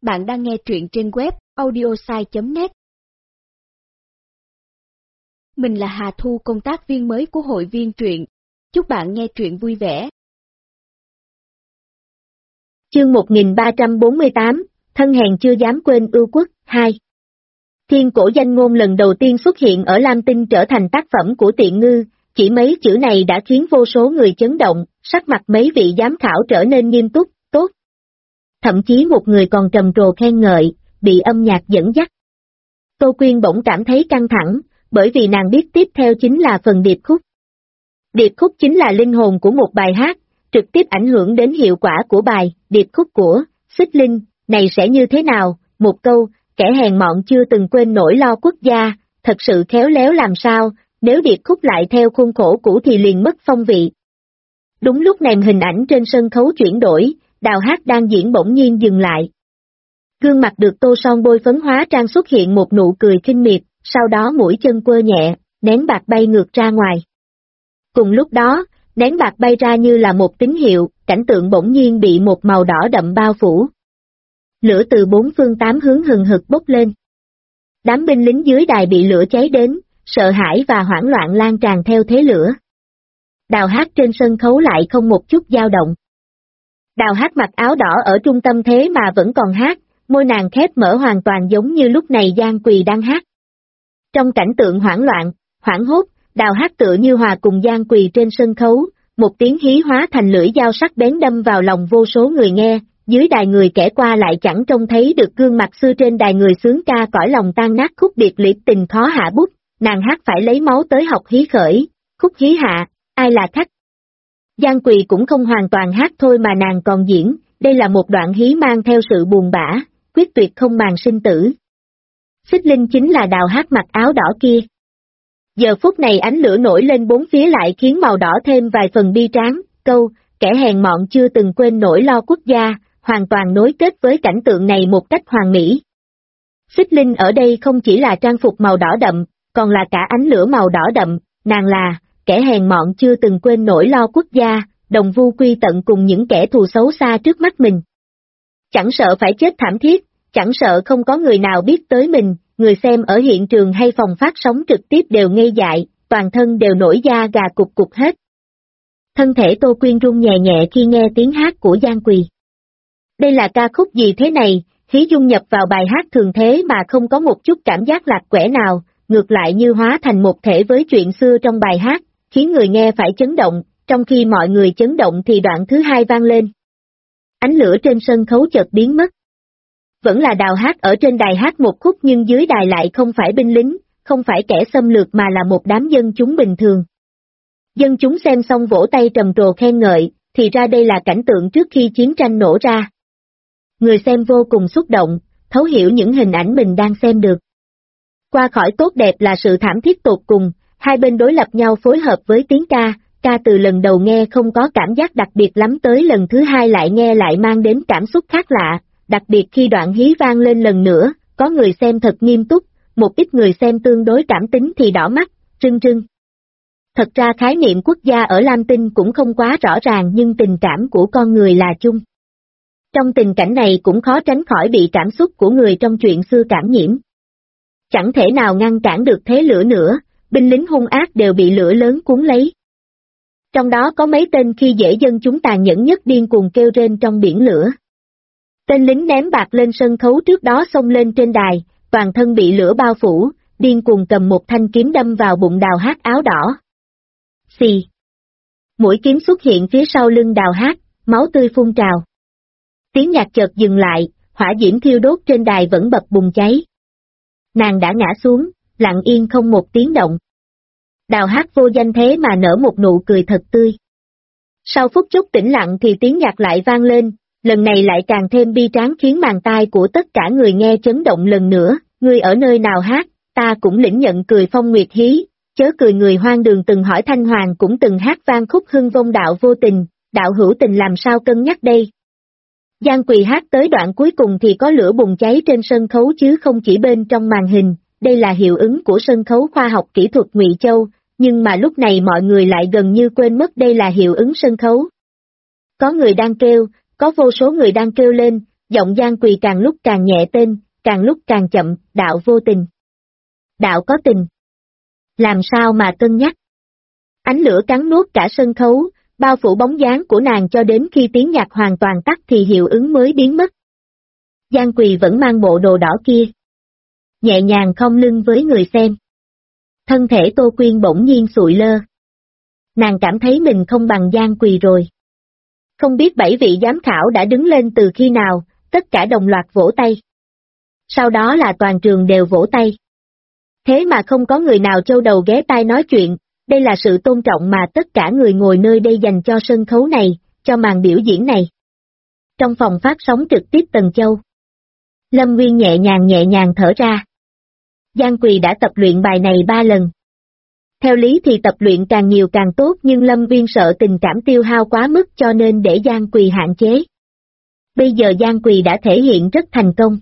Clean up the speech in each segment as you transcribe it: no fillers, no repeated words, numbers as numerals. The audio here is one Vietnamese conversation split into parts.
Bạn đang nghe truyện trên web audiosai.net. Mình là Hà Thu, công tác viên mới của hội viên truyện. Chúc bạn nghe truyện vui vẻ. Chương 1348, thân hèn chưa dám quên ưu quốc, 2. Thiên cổ danh ngôn lần đầu tiên xuất hiện ở Lam Tinh trở thành tác phẩm của Tiện Ngư, chỉ mấy chữ này đã khiến vô số người chấn động, sắc mặt mấy vị giám khảo trở nên nghiêm túc, tốt. Thậm chí một người còn trầm trồ khen ngợi, bị âm nhạc dẫn dắt. Tô Quyên bỗng cảm thấy căng thẳng, bởi vì nàng biết tiếp theo chính là phần điệp khúc. Điệp khúc chính là linh hồn của một bài hát, trực tiếp ảnh hưởng đến hiệu quả của bài. Điệp khúc của Xích Linh này sẽ như thế nào? Một câu, kẻ hèn mọn chưa từng quên nỗi lo quốc gia, thật sự khéo léo làm sao, nếu điệp khúc lại theo khuôn khổ cũ thì liền mất phong vị. Đúng lúc này hình ảnh trên sân khấu chuyển đổi, Đào Hát đang diễn bỗng nhiên dừng lại. Gương mặt được tô son bôi phấn hóa trang xuất hiện một nụ cười khinh miệt, sau đó mũi chân quơ nhẹ, nén bạc bay ngược ra ngoài. Cùng lúc đó, nén bạc bay ra như là một tín hiệu, cảnh tượng bỗng nhiên bị một màu đỏ đậm bao phủ. Lửa từ bốn phương tám hướng hừng hực bốc lên. Đám binh lính dưới đài bị lửa cháy đến, sợ hãi và hoảng loạn lan tràn theo thế lửa. Đào Hát trên sân khấu lại không một chút dao động. Đào Hát mặc áo đỏ ở trung tâm thế mà vẫn còn hát, môi nàng khép mở hoàn toàn giống như lúc này Giang Quỳ đang hát. Trong cảnh tượng hoảng loạn, hoảng hốt, Đào Hát tựa như hòa cùng Giang Quỳ trên sân khấu, một tiếng hí hóa thành lưỡi dao sắc bén đâm vào lòng vô số người nghe, dưới đài người kẻ qua lại chẳng trông thấy được gương mặt xưa trên đài người sướng ca cõi lòng tan nát khúc biệt liệt tình khó hạ bút, nàng hát phải lấy máu tới học hí khởi, khúc hí hạ, ai là khách. Giang Quỳ cũng không hoàn toàn hát thôi mà nàng còn diễn, đây là một đoạn hí mang theo sự buồn bã, quyết tuyệt không màng sinh tử. Xích Linh chính là Đào Hát mặc áo đỏ kia. Giờ phút này ánh lửa nổi lên bốn phía lại khiến màu đỏ thêm vài phần bi tráng, câu, kẻ hèn mọn chưa từng quên nỗi lo quốc gia, hoàn toàn nối kết với cảnh tượng này một cách hoàn mỹ. Xích Linh ở đây không chỉ là trang phục màu đỏ đậm, còn là cả ánh lửa màu đỏ đậm, nàng là kẻ hèn mọn chưa từng quên nỗi lo quốc gia, đồng vu quy tận cùng những kẻ thù xấu xa trước mắt mình. Chẳng sợ phải chết thảm thiết, chẳng sợ không có người nào biết tới mình, người xem ở hiện trường hay phòng phát sóng trực tiếp đều ngây dại, toàn thân đều nổi da gà cục cục hết. Thân thể Tô Quyên run nhẹ nhẹ khi nghe tiếng hát của Giang Quỳ. Đây là ca khúc gì thế này, hí dung nhập vào bài hát thường thế mà không có một chút cảm giác lạc quẻ nào, ngược lại như hóa thành một thể với chuyện xưa trong bài hát, khiến người nghe phải chấn động, trong khi mọi người chấn động thì đoạn thứ hai vang lên. Ánh lửa trên sân khấu chợt biến mất. Vẫn là Đào Hát ở trên đài hát một khúc nhưng dưới đài lại không phải binh lính, không phải kẻ xâm lược mà là một đám dân chúng bình thường. Dân chúng xem xong vỗ tay trầm trồ khen ngợi, thì ra đây là cảnh tượng trước khi chiến tranh nổ ra. Người xem vô cùng xúc động, thấu hiểu những hình ảnh mình đang xem được. Qua khỏi tốt đẹp là sự thảm thiết tột cùng, hai bên đối lập nhau phối hợp với tiếng ca, ca từ lần đầu nghe không có cảm giác đặc biệt lắm tới lần thứ hai lại nghe lại mang đến cảm xúc khác lạ, đặc biệt khi đoạn hí vang lên lần nữa, có người xem thật nghiêm túc, một ít người xem tương đối cảm tính thì đỏ mắt, rưng rưng. Thật ra khái niệm quốc gia ở Lam Tinh cũng không quá rõ ràng nhưng tình cảm của con người là chung. Trong tình cảnh này cũng khó tránh khỏi bị cảm xúc của người trong chuyện xưa cảm nhiễm. Chẳng thể nào ngăn cản được thế lửa nữa, binh lính hung ác đều bị lửa lớn cuốn lấy. Trong đó có mấy tên khi dễ dân chúng tàn nhẫn nhất điên cuồng kêu rên trong biển lửa. Tên lính ném bạc lên sân khấu trước đó xông lên trên đài, toàn thân bị lửa bao phủ, điên cuồng cầm một thanh kiếm đâm vào bụng Đào Hát áo đỏ. Xì. Mũi kiếm xuất hiện phía sau lưng Đào Hát, máu tươi phun trào. Tiếng nhạc chợt dừng lại, hỏa diễm thiêu đốt trên đài vẫn bập bùng cháy. Nàng đã ngã xuống, lặng yên không một tiếng động. Đào Hát vô danh thế mà nở một nụ cười thật tươi. Sau phút chốc tĩnh lặng thì tiếng nhạc lại vang lên, lần này lại càng thêm bi tráng khiến màng tai của tất cả người nghe chấn động lần nữa, ngươi ở nơi nào hát, ta cũng lĩnh nhận cười phong nguyệt hí, chớ cười người hoang đường từng hỏi Thanh Hoàng cũng từng hát vang khúc hưng vong đạo vô tình, đạo hữu tình làm sao cân nhắc đây. Giang Quỳ hát tới đoạn cuối cùng thì có lửa bùng cháy trên sân khấu chứ không chỉ bên trong màn hình, đây là hiệu ứng của sân khấu khoa học kỹ thuật Ngụy Châu, nhưng mà lúc này mọi người lại gần như quên mất đây là hiệu ứng sân khấu. Có người đang kêu, có vô số người đang kêu lên, giọng Giang Quỳ càng lúc càng nhẹ tên, càng lúc càng chậm, đạo vô tình. Đạo có tình. Làm sao mà cân nhắc? Ánh lửa cắn nuốt cả sân khấu, bao phủ bóng dáng của nàng cho đến khi tiếng nhạc hoàn toàn tắt thì hiệu ứng mới biến mất. Giang Quỳ vẫn mang bộ đồ đỏ kia. Nhẹ nhàng khom lưng với người xem. Thân thể Tô Quyên bỗng nhiên sụi lơ. Nàng cảm thấy mình không bằng Giang Quỳ rồi. Không biết 7 vị giám khảo đã đứng lên từ khi nào, tất cả đồng loạt vỗ tay. Sau đó là toàn trường đều vỗ tay. Thế mà không có người nào châu đầu ghé tai nói chuyện, đây là sự tôn trọng mà tất cả người ngồi nơi đây dành cho sân khấu này, cho màn biểu diễn này. Trong phòng phát sóng trực tiếp Tần Châu, Lâm Nguyên nhẹ nhàng thở ra. Giang Quỳ đã tập luyện bài này 3 lần. Theo lý thì tập luyện càng nhiều càng tốt nhưng Lâm Nguyên sợ tình cảm tiêu hao quá mức cho nên để Giang Quỳ hạn chế. Bây giờ Giang Quỳ đã thể hiện rất thành công.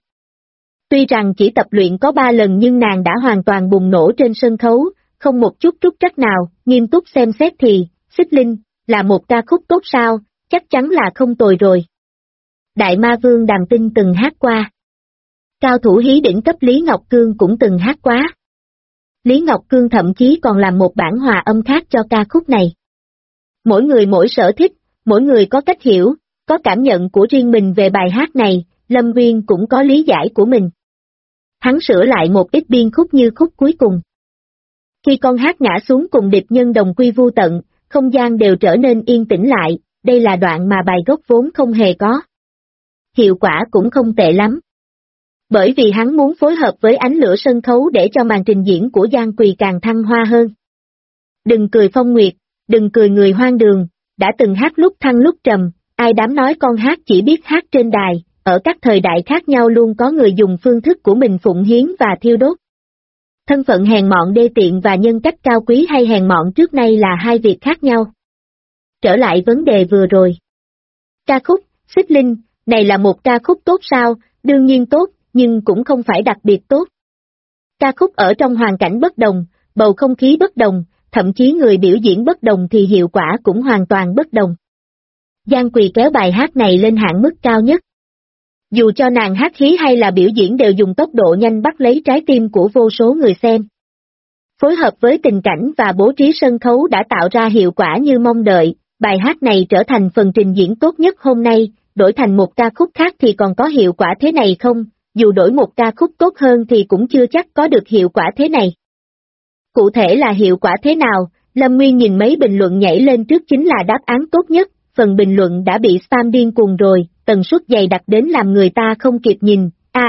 Tuy rằng chỉ tập luyện có 3 lần nhưng nàng đã hoàn toàn bùng nổ trên sân khấu, không một chút trúc trắc nào, nghiêm túc xem xét thì, Xích Linh, là một ca khúc tốt sao, chắc chắn là không tồi rồi. Đại Ma Vương Đàm Tinh từng hát qua. Cao thủ hí đỉnh cấp Lý Ngọc Cương cũng từng hát quá. Lý Ngọc Cương thậm chí còn làm một bản hòa âm khác cho ca khúc này. Mỗi người mỗi sở thích, mỗi người có cách hiểu, có cảm nhận của riêng mình về bài hát này, Lâm Nguyên cũng có lý giải của mình. Hắn sửa lại một ít biên khúc như khúc cuối cùng. Khi con hát ngã xuống cùng địch nhân đồng quy vu tận, không gian đều trở nên yên tĩnh lại, đây là đoạn mà bài gốc vốn không hề có. Hiệu quả cũng không tệ lắm. Bởi vì hắn muốn phối hợp với ánh lửa sân khấu để cho màn trình diễn của Giang Quỳ càng thăng hoa hơn. Đừng cười Phong Nguyệt, đừng cười người hoang đường, đã từng hát lúc thăng lúc trầm, ai dám nói con hát chỉ biết hát trên đài, ở các thời đại khác nhau luôn có người dùng phương thức của mình phụng hiến và thiêu đốt. Thân phận hèn mọn đê tiện và nhân cách cao quý hay hèn mọn trước nay là hai việc khác nhau. Trở lại vấn đề vừa rồi. Ca khúc, Xích Linh, này là một ca khúc tốt sao, đương nhiên tốt, nhưng cũng không phải đặc biệt tốt. Ca khúc ở trong hoàn cảnh bất đồng, bầu không khí bất đồng, thậm chí người biểu diễn bất đồng thì hiệu quả cũng hoàn toàn bất đồng. Giang Quỳ kéo bài hát này lên hạn mức cao nhất. Dù cho nàng hát hí hay là biểu diễn đều dùng tốc độ nhanh bắt lấy trái tim của vô số người xem. Phối hợp với tình cảnh và bố trí sân khấu đã tạo ra hiệu quả như mong đợi, bài hát này trở thành phần trình diễn tốt nhất hôm nay, đổi thành một ca khúc khác thì còn có hiệu quả thế này không, dù đổi một ca khúc tốt hơn thì cũng chưa chắc có được hiệu quả thế này. Cụ thể là hiệu quả thế nào, Lâm Nguyên nhìn mấy bình luận nhảy lên trước chính là đáp án tốt nhất, phần bình luận đã bị spam điên cuồng rồi, tần suất dày đặc đến làm người ta không kịp nhìn,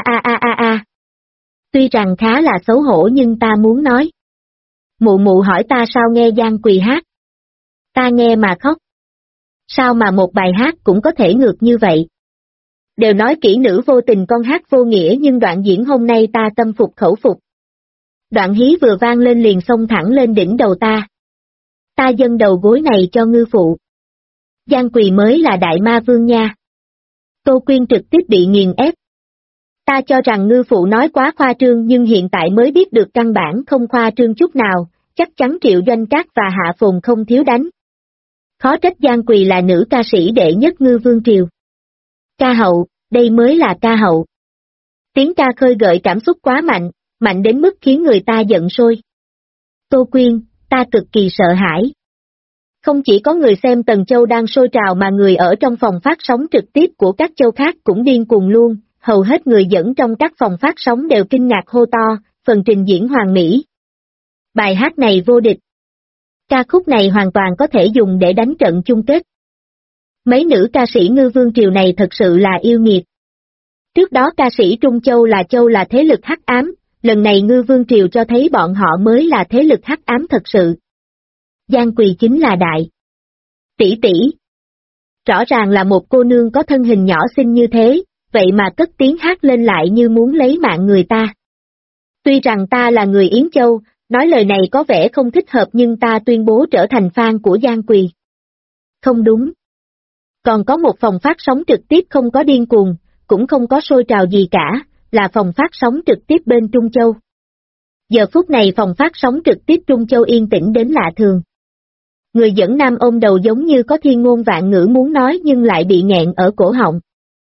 Tuy rằng khá là xấu hổ nhưng ta muốn nói. Mụ mụ hỏi ta sao nghe Giang Quỳ hát. Ta nghe mà khóc. Sao mà một bài hát cũng có thể ngược như vậy? Đều nói kỹ nữ vô tình con hát vô nghĩa nhưng đoạn diễn hôm nay ta tâm phục khẩu phục. Đoạn hí vừa vang lên liền xông thẳng lên đỉnh đầu ta. Ta dâng đầu gối này cho ngư phụ. Giang Quỳ mới là đại ma vương nha. Tô Quyên trực tiếp bị nghiền ép. Ta cho rằng ngư phụ nói quá khoa trương nhưng hiện tại mới biết được căn bản không khoa trương chút nào, chắc chắn Triệu Doanh Cát và Hạ Phồn không thiếu đánh. Khó trách Giang Quỳ là nữ ca sĩ đệ nhất ngư vương triều. Ca hậu, đây mới là ca hậu. Tiếng ca khơi gợi cảm xúc quá mạnh, mạnh đến mức khiến người ta giận sôi. Tô Quyên, ta cực kỳ sợ hãi. Không chỉ có người xem Tần Châu đang sôi trào mà người ở trong phòng phát sóng trực tiếp của các châu khác cũng điên cuồng luôn, hầu hết người dẫn trong các phòng phát sóng đều kinh ngạc hô to, phần trình diễn hoàn mỹ. Bài hát này vô địch. Ca khúc này hoàn toàn có thể dùng để đánh trận chung kết. Mấy nữ ca sĩ ngư vương triều này thật sự là yêu nghiệt. Trước đó ca sĩ Trung Châu là thế lực hắc ám, lần này ngư vương triều cho thấy bọn họ mới là thế lực hắc ám thật sự. Giang Quỳ chính là đại tỷ tỷ. Rõ ràng là một cô nương có thân hình nhỏ xinh như thế, vậy mà cất tiếng hát lên lại như muốn lấy mạng người ta. Tuy rằng ta là người Yến Châu, nói lời này có vẻ không thích hợp nhưng ta tuyên bố trở thành fan của Giang Quỳ. Không đúng. Còn có một phòng phát sóng trực tiếp không có điên cuồng, cũng không có sôi trào gì cả, là phòng phát sóng trực tiếp bên Trung Châu. Giờ phút này phòng phát sóng trực tiếp Trung Châu yên tĩnh đến lạ thường. Người dẫn nam ôm đầu giống như có thiên ngôn vạn ngữ muốn nói nhưng lại bị nghẹn ở cổ họng.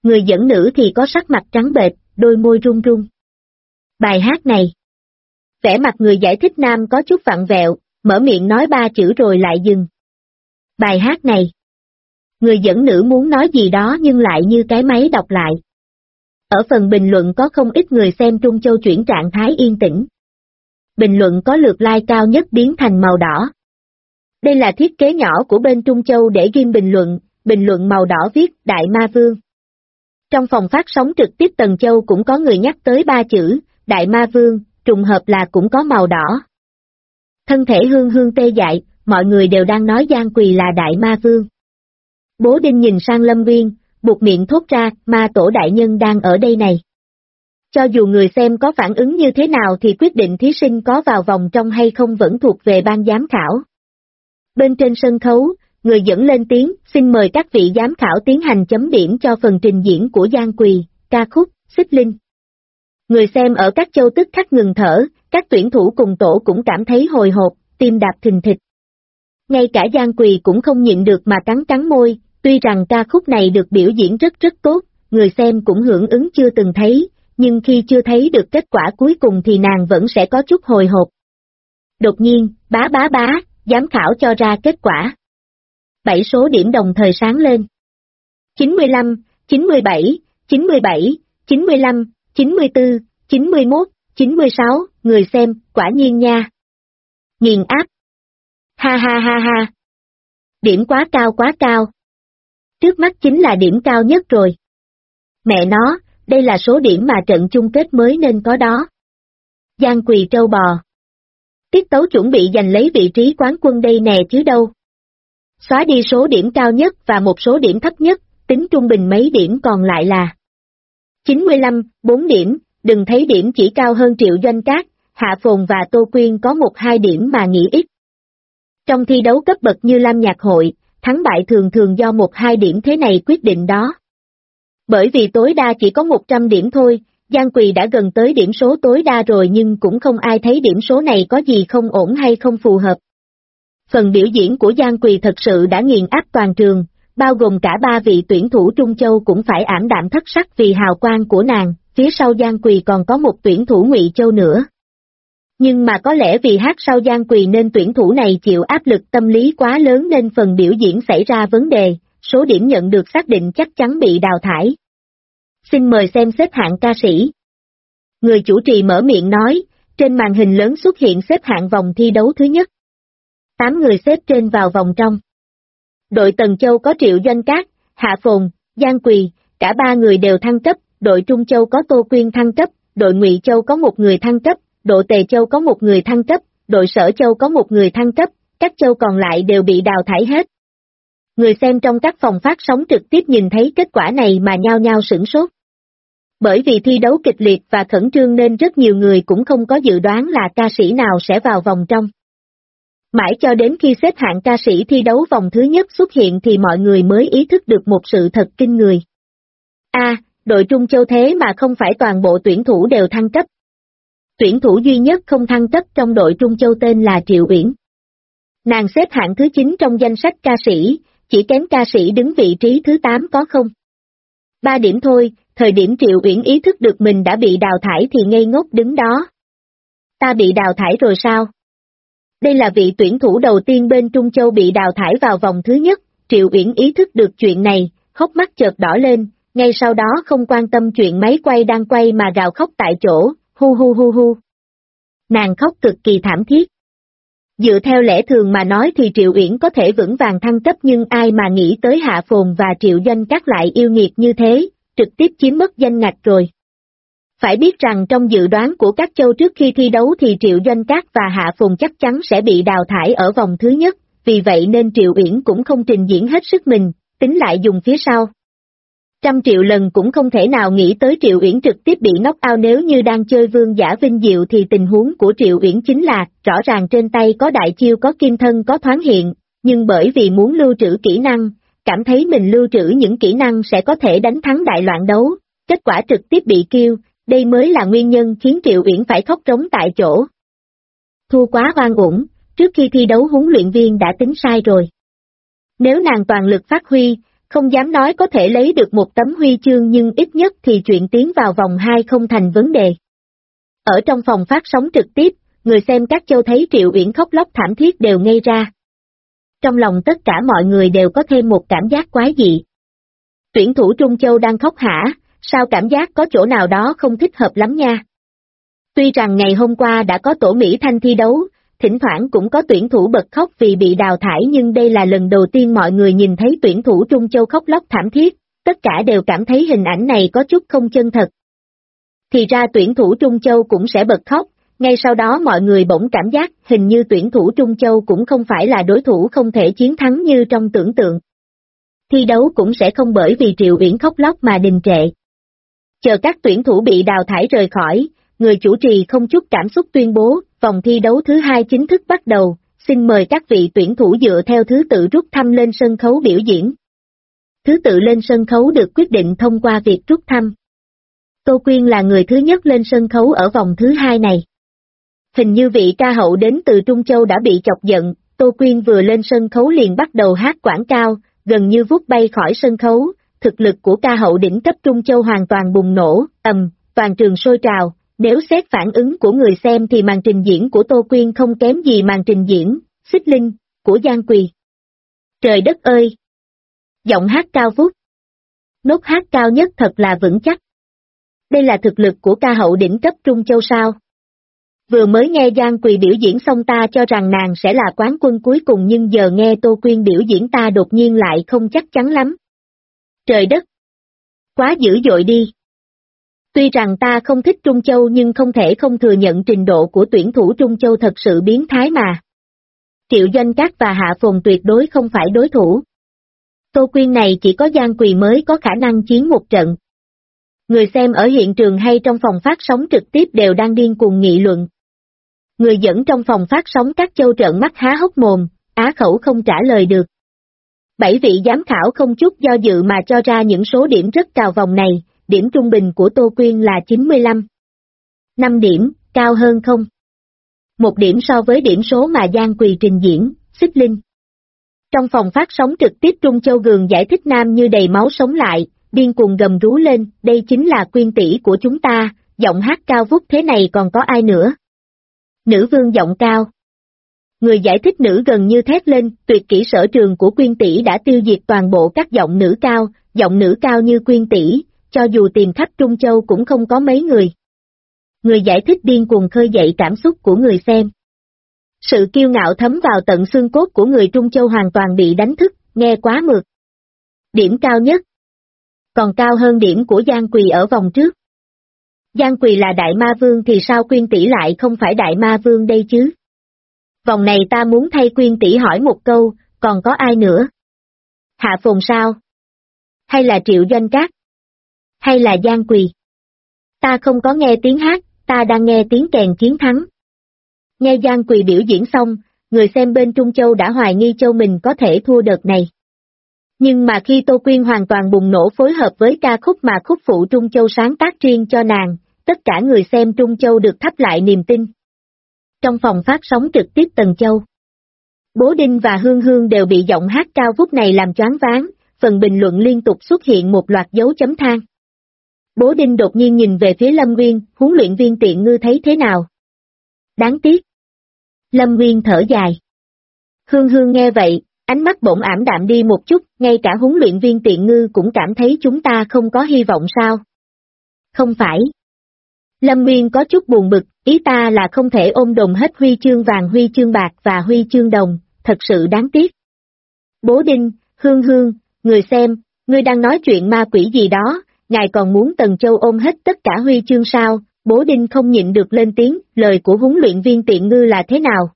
Người dẫn nữ thì có sắc mặt trắng bệch, đôi môi run run. Bài hát này. Vẻ mặt người giải thích nam có chút vặn vẹo, mở miệng nói 3 chữ rồi lại dừng. Bài hát này. Người dẫn nữ muốn nói gì đó nhưng lại như cái máy đọc lại. Ở phần bình luận có không ít người xem Trung Châu chuyển trạng thái yên tĩnh. Bình luận có lượt like cao nhất biến thành màu đỏ. Đây là thiết kế nhỏ của bên Trung Châu để ghim bình luận màu đỏ viết Đại Ma Vương. Trong phòng phát sóng trực tiếp Tần Châu cũng có người nhắc tới 3 chữ, Đại Ma Vương, trùng hợp là cũng có màu đỏ. Thân thể hương hương tê dại, mọi người đều đang nói Giang Quỳ là Đại Ma Vương. Bố Đinh nhìn sang Lâm Nguyên, buột miệng thốt ra, ma tổ đại nhân đang ở đây này. Cho dù người xem có phản ứng như thế nào thì quyết định thí sinh có vào vòng trong hay không vẫn thuộc về ban giám khảo. Bên trên sân khấu, người dẫn lên tiếng, xin mời các vị giám khảo tiến hành chấm điểm cho phần trình diễn của Giang Quỳ, ca khúc, Xích Linh. Người xem ở các châu tức khắc ngừng thở, các tuyển thủ cùng tổ cũng cảm thấy hồi hộp, tim đạp thình thịch. Ngay cả Giang Quỳ cũng không nhịn được mà cắn môi, tuy rằng ca khúc này được biểu diễn rất tốt, người xem cũng hưởng ứng chưa từng thấy, nhưng khi chưa thấy được kết quả cuối cùng thì nàng vẫn sẽ có chút hồi hộp. Đột nhiên, bá, giám khảo cho ra kết quả. 7 số điểm đồng thời sáng lên. 95, 97, 97, 95, 94, 91, 96, người xem, quả nhiên nha. Nghiền áp. Ha. Điểm quá cao. Trước mắt chính là điểm cao nhất rồi. Mẹ nó, đây là số điểm mà trận chung kết mới nên có đó. Giang Quỳ trâu bò. Tiết tấu chuẩn bị giành lấy vị trí quán quân đây nè chứ đâu. Xóa đi số điểm cao nhất và một số điểm thấp nhất, tính trung bình mấy điểm còn lại là 95, 4 điểm, đừng thấy điểm chỉ cao hơn Triệu Doanh Cát, Hạ Phồn và Tô Quyên có 1-2 điểm mà nghĩ ít. Trong thi đấu cấp bậc như Lam Nhạc Hội, thắng bại thường do 1-2 điểm thế này quyết định đó. Bởi vì tối đa chỉ có 100 điểm thôi, Giang Quỳ đã gần tới điểm số tối đa rồi nhưng cũng không ai thấy điểm số này có gì không ổn hay không phù hợp. Phần biểu diễn của Giang Quỳ thật sự đã nghiền áp toàn trường, bao gồm cả 3 vị tuyển thủ Trung Châu cũng phải ảm đạm thất sắc vì hào quang của nàng, phía sau Giang Quỳ còn có một tuyển thủ Ngụy Châu nữa. Nhưng mà có lẽ vì hát sau Giang Quỳ nên tuyển thủ này chịu áp lực tâm lý quá lớn nên phần biểu diễn xảy ra vấn đề, số điểm nhận được xác định chắc chắn bị đào thải. Xin mời xem xếp hạng ca sĩ. Người chủ trì mở miệng nói, trên màn hình lớn xuất hiện xếp hạng vòng thi đấu thứ nhất. 8 người xếp trên vào vòng trong. Đội Tần Châu có Triệu Doanh Cát, Hạ Phồn, Giang Quỳ, cả 3 người đều thăng cấp, đội Trung Châu có Tô Quyên thăng cấp, đội Ngụy Châu có 1 người thăng cấp, đội Tề Châu có 1 người thăng cấp, đội Sở Châu có 1 người thăng cấp, các châu còn lại đều bị đào thải hết. Người xem trong các phòng phát sóng trực tiếp nhìn thấy kết quả này mà nhao nhao sửng sốt. Bởi vì thi đấu kịch liệt và khẩn trương nên rất nhiều người cũng không có dự đoán là ca sĩ nào sẽ vào vòng trong. Mãi cho đến khi xếp hạng ca sĩ thi đấu vòng thứ nhất xuất hiện thì mọi người mới ý thức được một sự thật kinh người. Đội Trung Châu thế mà không phải toàn bộ tuyển thủ đều thăng cấp. Tuyển thủ duy nhất không thăng cấp trong đội Trung Châu tên là Triệu Uyển. Nàng xếp hạng thứ 9 trong danh sách ca sĩ, chỉ kém ca sĩ đứng vị trí thứ 8 có không. 3 điểm thôi, thời điểm Triệu Uyển ý thức được mình đã bị đào thải thì ngây ngốc đứng đó. Ta bị đào thải rồi sao? Đây là vị tuyển thủ đầu tiên bên Trung Châu bị đào thải vào vòng thứ nhất, Triệu Uyển ý thức được chuyện này, hốc mắt chợt đỏ lên, ngay sau đó không quan tâm chuyện máy quay đang quay mà gào khóc tại chỗ, hu. Nàng khóc cực kỳ thảm thiết. Dựa theo lẽ thường mà nói thì Triệu Uyển có thể vững vàng thăng cấp nhưng ai mà nghĩ tới Hạ Phồn và Triệu Doanh Cát lại yêu nghiệt như thế, trực tiếp chiếm mất danh ngạch rồi. Phải biết rằng trong dự đoán của các châu trước khi thi đấu thì Triệu Doanh Cát và Hạ Phồn chắc chắn sẽ bị đào thải ở vòng thứ nhất, vì vậy nên Triệu Uyển cũng không trình diễn hết sức mình, tính lại dùng phía sau. 100 triệu lần cũng không thể nào nghĩ tới Triệu Uyển trực tiếp bị knock out. Nếu như đang chơi vương giả vinh diệu thì tình huống của Triệu Uyển chính là, rõ ràng trên tay có đại chiêu có kim thân có thoáng hiện, nhưng bởi vì muốn lưu trữ kỹ năng, cảm thấy mình lưu trữ những kỹ năng sẽ có thể đánh thắng đại loạn đấu, kết quả trực tiếp bị kill, đây mới là nguyên nhân khiến Triệu Uyển phải khóc trống tại chỗ. Thua quá oan uổng, trước khi thi đấu huấn luyện viên đã tính sai rồi. Nếu nàng toàn lực phát huy, Không dám nói có thể lấy được một tấm huy chương nhưng ít nhất thì chuyện tiến vào vòng 2 không thành vấn đề. Ở trong phòng phát sóng trực tiếp, người xem các châu thấy Triệu Uyển khóc lóc thảm thiết đều ngây ra. Trong lòng tất cả mọi người đều có thêm một cảm giác quái dị. Tuyển thủ Trung Châu đang khóc hả, sao cảm giác có chỗ nào đó không thích hợp lắm nha. Tuy rằng ngày hôm qua đã có tổ Mỹ Thanh thi đấu, thỉnh thoảng cũng có tuyển thủ bật khóc vì bị đào thải nhưng đây là lần đầu tiên mọi người nhìn thấy tuyển thủ Trung Châu khóc lóc thảm thiết, tất cả đều cảm thấy hình ảnh này có chút không chân thật. Thì ra tuyển thủ Trung Châu cũng sẽ bật khóc, ngay sau đó mọi người bỗng cảm giác hình như tuyển thủ Trung Châu cũng không phải là đối thủ không thể chiến thắng như trong tưởng tượng. Thi đấu cũng sẽ không bởi vì Triệu Uyển khóc lóc mà đình trệ. Chờ các tuyển thủ bị đào thải rời khỏi, người chủ trì không chút cảm xúc tuyên bố, vòng thi đấu thứ 2 chính thức bắt đầu, xin mời các vị tuyển thủ dựa theo thứ tự rút thăm lên sân khấu biểu diễn. Thứ tự lên sân khấu được quyết định thông qua việc rút thăm. Tô Quyên là người thứ nhất lên sân khấu ở vòng thứ 2 này. Hình như vị ca hậu đến từ Trung Châu đã bị chọc giận, Tô Quyên vừa lên sân khấu liền bắt đầu hát quảng cao, gần như vút bay khỏi sân khấu, thực lực của ca hậu đỉnh cấp Trung Châu hoàn toàn bùng nổ, toàn trường sôi trào, nếu xét phản ứng của người xem thì màn trình diễn của Tô Quyên không kém gì màn trình diễn, Xích Linh, của Giang Quỳ. Trời đất ơi! Giọng hát cao vút. Nốt hát cao nhất thật là vững chắc. Đây là thực lực của ca hậu đỉnh cấp Trung Châu sao? Vừa mới nghe Giang Quỳ biểu diễn xong ta cho rằng nàng sẽ là quán quân cuối cùng nhưng giờ nghe Tô Quyên biểu diễn ta đột nhiên lại không chắc chắn lắm. Trời đất! Quá dữ dội đi! Tuy rằng ta không thích Trung Châu nhưng không thể không thừa nhận trình độ của tuyển thủ Trung Châu thật sự biến thái mà. Triệu Doanh Cát và Hạ Phồn tuyệt đối không phải đối thủ. Tô Quyên này chỉ có Giang Quỳ mới có khả năng chiến một trận. Người xem ở hiện trường hay trong phòng phát sóng trực tiếp đều đang điên cuồng nghị luận. Người dẫn trong phòng phát sóng các châu trợn mắt há hốc mồm, á khẩu không trả lời được. 7 vị giám khảo không chút do dự mà cho ra những số điểm rất cao vòng này, điểm trung bình của Tô Quyên là 95. 5 điểm, cao hơn không? 1 điểm so với điểm số mà Giang Quỳ trình diễn, Xích Linh. Trong phòng phát sóng trực tiếp Trung Châu Gường giải thích nam như đầy máu sống lại, điên cuồng gầm rú lên, đây chính là Quyên tỷ của chúng ta, giọng hát cao vút thế này còn có ai nữa? Nữ vương giọng cao. Người giải thích nữ gần như thét lên, tuyệt kỹ sở trường của Quyên tỷ đã tiêu diệt toàn bộ các giọng nữ cao như Quyên tỷ, cho dù tìm khắp Trung Châu cũng không có mấy người. Người giải thích điên cuồng khơi dậy cảm xúc của người xem. Sự kiêu ngạo thấm vào tận xương cốt của người Trung Châu hoàn toàn bị đánh thức, nghe quá mượt. Điểm cao nhất. Còn cao hơn điểm của Giang Quỳ ở vòng trước. Giang Quỳ là đại ma vương thì sao Quyên tỷ lại không phải đại ma vương đây chứ? Vòng này ta muốn thay Quyên tỷ hỏi một câu, còn có ai nữa? Hạ Phồn sao? Hay là Triệu Doanh Cát? Hay là Giang Quỳ? Ta không có nghe tiếng hát, ta đang nghe tiếng kèn chiến thắng. Nghe Giang Quỳ biểu diễn xong, người xem bên Trung Châu đã hoài nghi Châu mình có thể thua đợt này. Nhưng mà khi Tô Quyên hoàn toàn bùng nổ phối hợp với ca khúc mà khúc phụ Trung Châu sáng tác riêng cho nàng, tất cả người xem Trung Châu được thắp lại niềm tin. Trong phòng phát sóng trực tiếp Tần Châu, Bố Đinh và Hương Hương đều bị giọng hát cao vút này làm choáng váng, phần bình luận liên tục xuất hiện một loạt dấu chấm than. Bố Đinh đột nhiên nhìn về phía Lâm Nguyên, huấn luyện viên Tiện Ngư thấy thế nào? Đáng tiếc. Lâm Nguyên thở dài. Hương Hương nghe vậy, ánh mắt bỗng ảm đạm đi một chút, ngay cả huấn luyện viên Tiện Ngư cũng cảm thấy chúng ta không có hy vọng sao? Không phải. Lâm Nguyên có chút buồn bực, ý ta là không thể ôm đồm hết huy chương vàng, huy chương bạc và huy chương đồng, thật sự đáng tiếc. Bố Đinh, Hương Hương, người xem, ngươi đang nói chuyện ma quỷ gì đó, ngài còn muốn Tần Châu ôm hết tất cả huy chương sao? Bố Đinh không nhịn được lên tiếng, lời của huấn luyện viên Tiện Ngư là thế nào?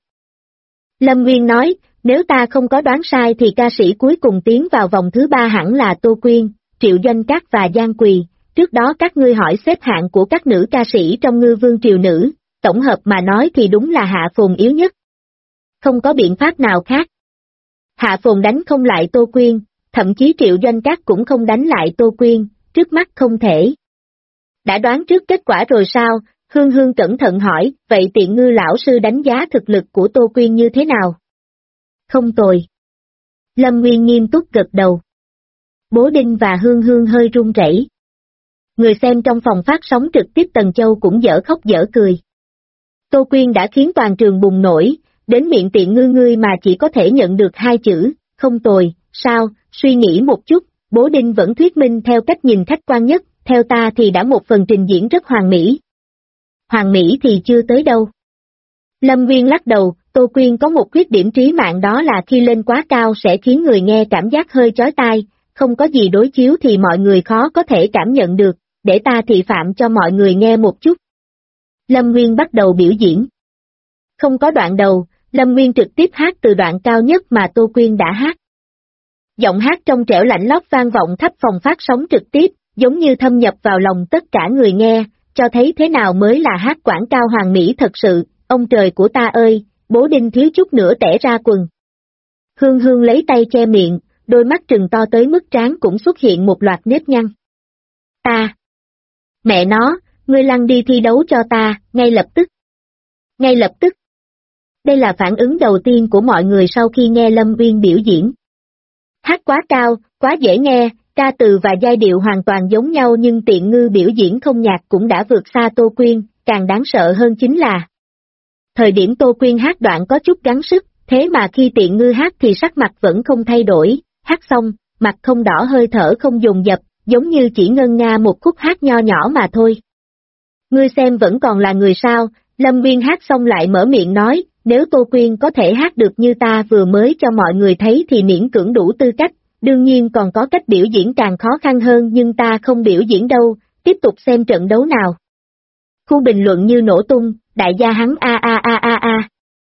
Lâm Nguyên nói, nếu ta không có đoán sai thì ca sĩ cuối cùng tiến vào vòng thứ 3 hẳn là Tô Quyên, Triệu Doanh Cát và Giang Quỳ, trước đó các ngươi hỏi xếp hạng của các nữ ca sĩ trong Ngư Vương Triều Nữ, tổng hợp mà nói thì đúng là Hạ Phồn yếu nhất. Không có biện pháp nào khác. Hạ Phồn đánh không lại Tô Quyên, thậm chí Triệu Doanh Cát cũng không đánh lại Tô Quyên, trước mắt không thể. Đã đoán trước kết quả rồi sao? Hương Hương cẩn thận hỏi, vậy Tiện Ngư lão sư đánh giá thực lực của Tô Quyên như thế nào? Không tồi. Lâm Nguyên nghiêm túc gật đầu. Bố Đinh và Hương Hương hơi run rẩy. Người xem trong phòng phát sóng trực tiếp Tần Châu cũng dở khóc dở cười. Tô Quyên đã khiến toàn trường bùng nổi, đến miệng tiện ngư ngươi mà chỉ có thể nhận được 2 chữ, không tồi, sao, suy nghĩ một chút, Bố Đinh vẫn thuyết minh theo cách nhìn khách quan nhất, theo ta thì đã một phần trình diễn rất hoàn mỹ. Hoàn mỹ thì chưa tới đâu. Lâm Nguyên lắc đầu, Tô Quyên có một khuyết điểm trí mạng đó là khi lên quá cao sẽ khiến người nghe cảm giác hơi chói tai, không có gì đối chiếu thì mọi người khó có thể cảm nhận được, để ta thị phạm cho mọi người nghe một chút. Lâm Nguyên bắt đầu biểu diễn. Không có đoạn đầu, Lâm Nguyên trực tiếp hát từ đoạn cao nhất mà Tô Quyên đã hát. Giọng hát trong trẻo lạnh lót vang vọng khắp phòng phát sóng trực tiếp, giống như thâm nhập vào lòng tất cả người nghe, cho thấy thế nào mới là hát quảng cao hoàn mỹ thật sự, ông trời của ta ơi, Bố Đinh thiếu chút nữa tẻ ra quần. Hương Hương lấy tay che miệng, đôi mắt trừng to tới mức trán cũng xuất hiện một loạt nếp nhăn. Ta! Mẹ nó, ngươi lăn đi thi đấu cho ta, ngay lập tức. Ngay lập tức. Đây là phản ứng đầu tiên của mọi người sau khi nghe Lâm Uyên biểu diễn. Hát quá cao, quá dễ nghe, ca từ và giai điệu hoàn toàn giống nhau nhưng tiện ngư biểu diễn không nhạc cũng đã vượt xa Tô Quyên, càng đáng sợ hơn chính là thời điểm Tô Quyên hát đoạn có chút gắng sức, thế mà khi tiện ngư hát thì sắc mặt vẫn không thay đổi, hát xong, mặt không đỏ hơi thở không dồn dập, giống như chỉ ngân nga một khúc hát nho nhỏ mà thôi. Ngươi xem vẫn còn là người sao, Lâm Uyên hát xong lại mở miệng nói, nếu Tô Quyên có thể hát được như ta vừa mới cho mọi người thấy thì miễn cưỡng đủ tư cách, đương nhiên còn có cách biểu diễn càng khó khăn hơn nhưng ta không biểu diễn đâu, tiếp tục xem trận đấu nào. Khu bình luận như nổ tung, đại gia hắn a.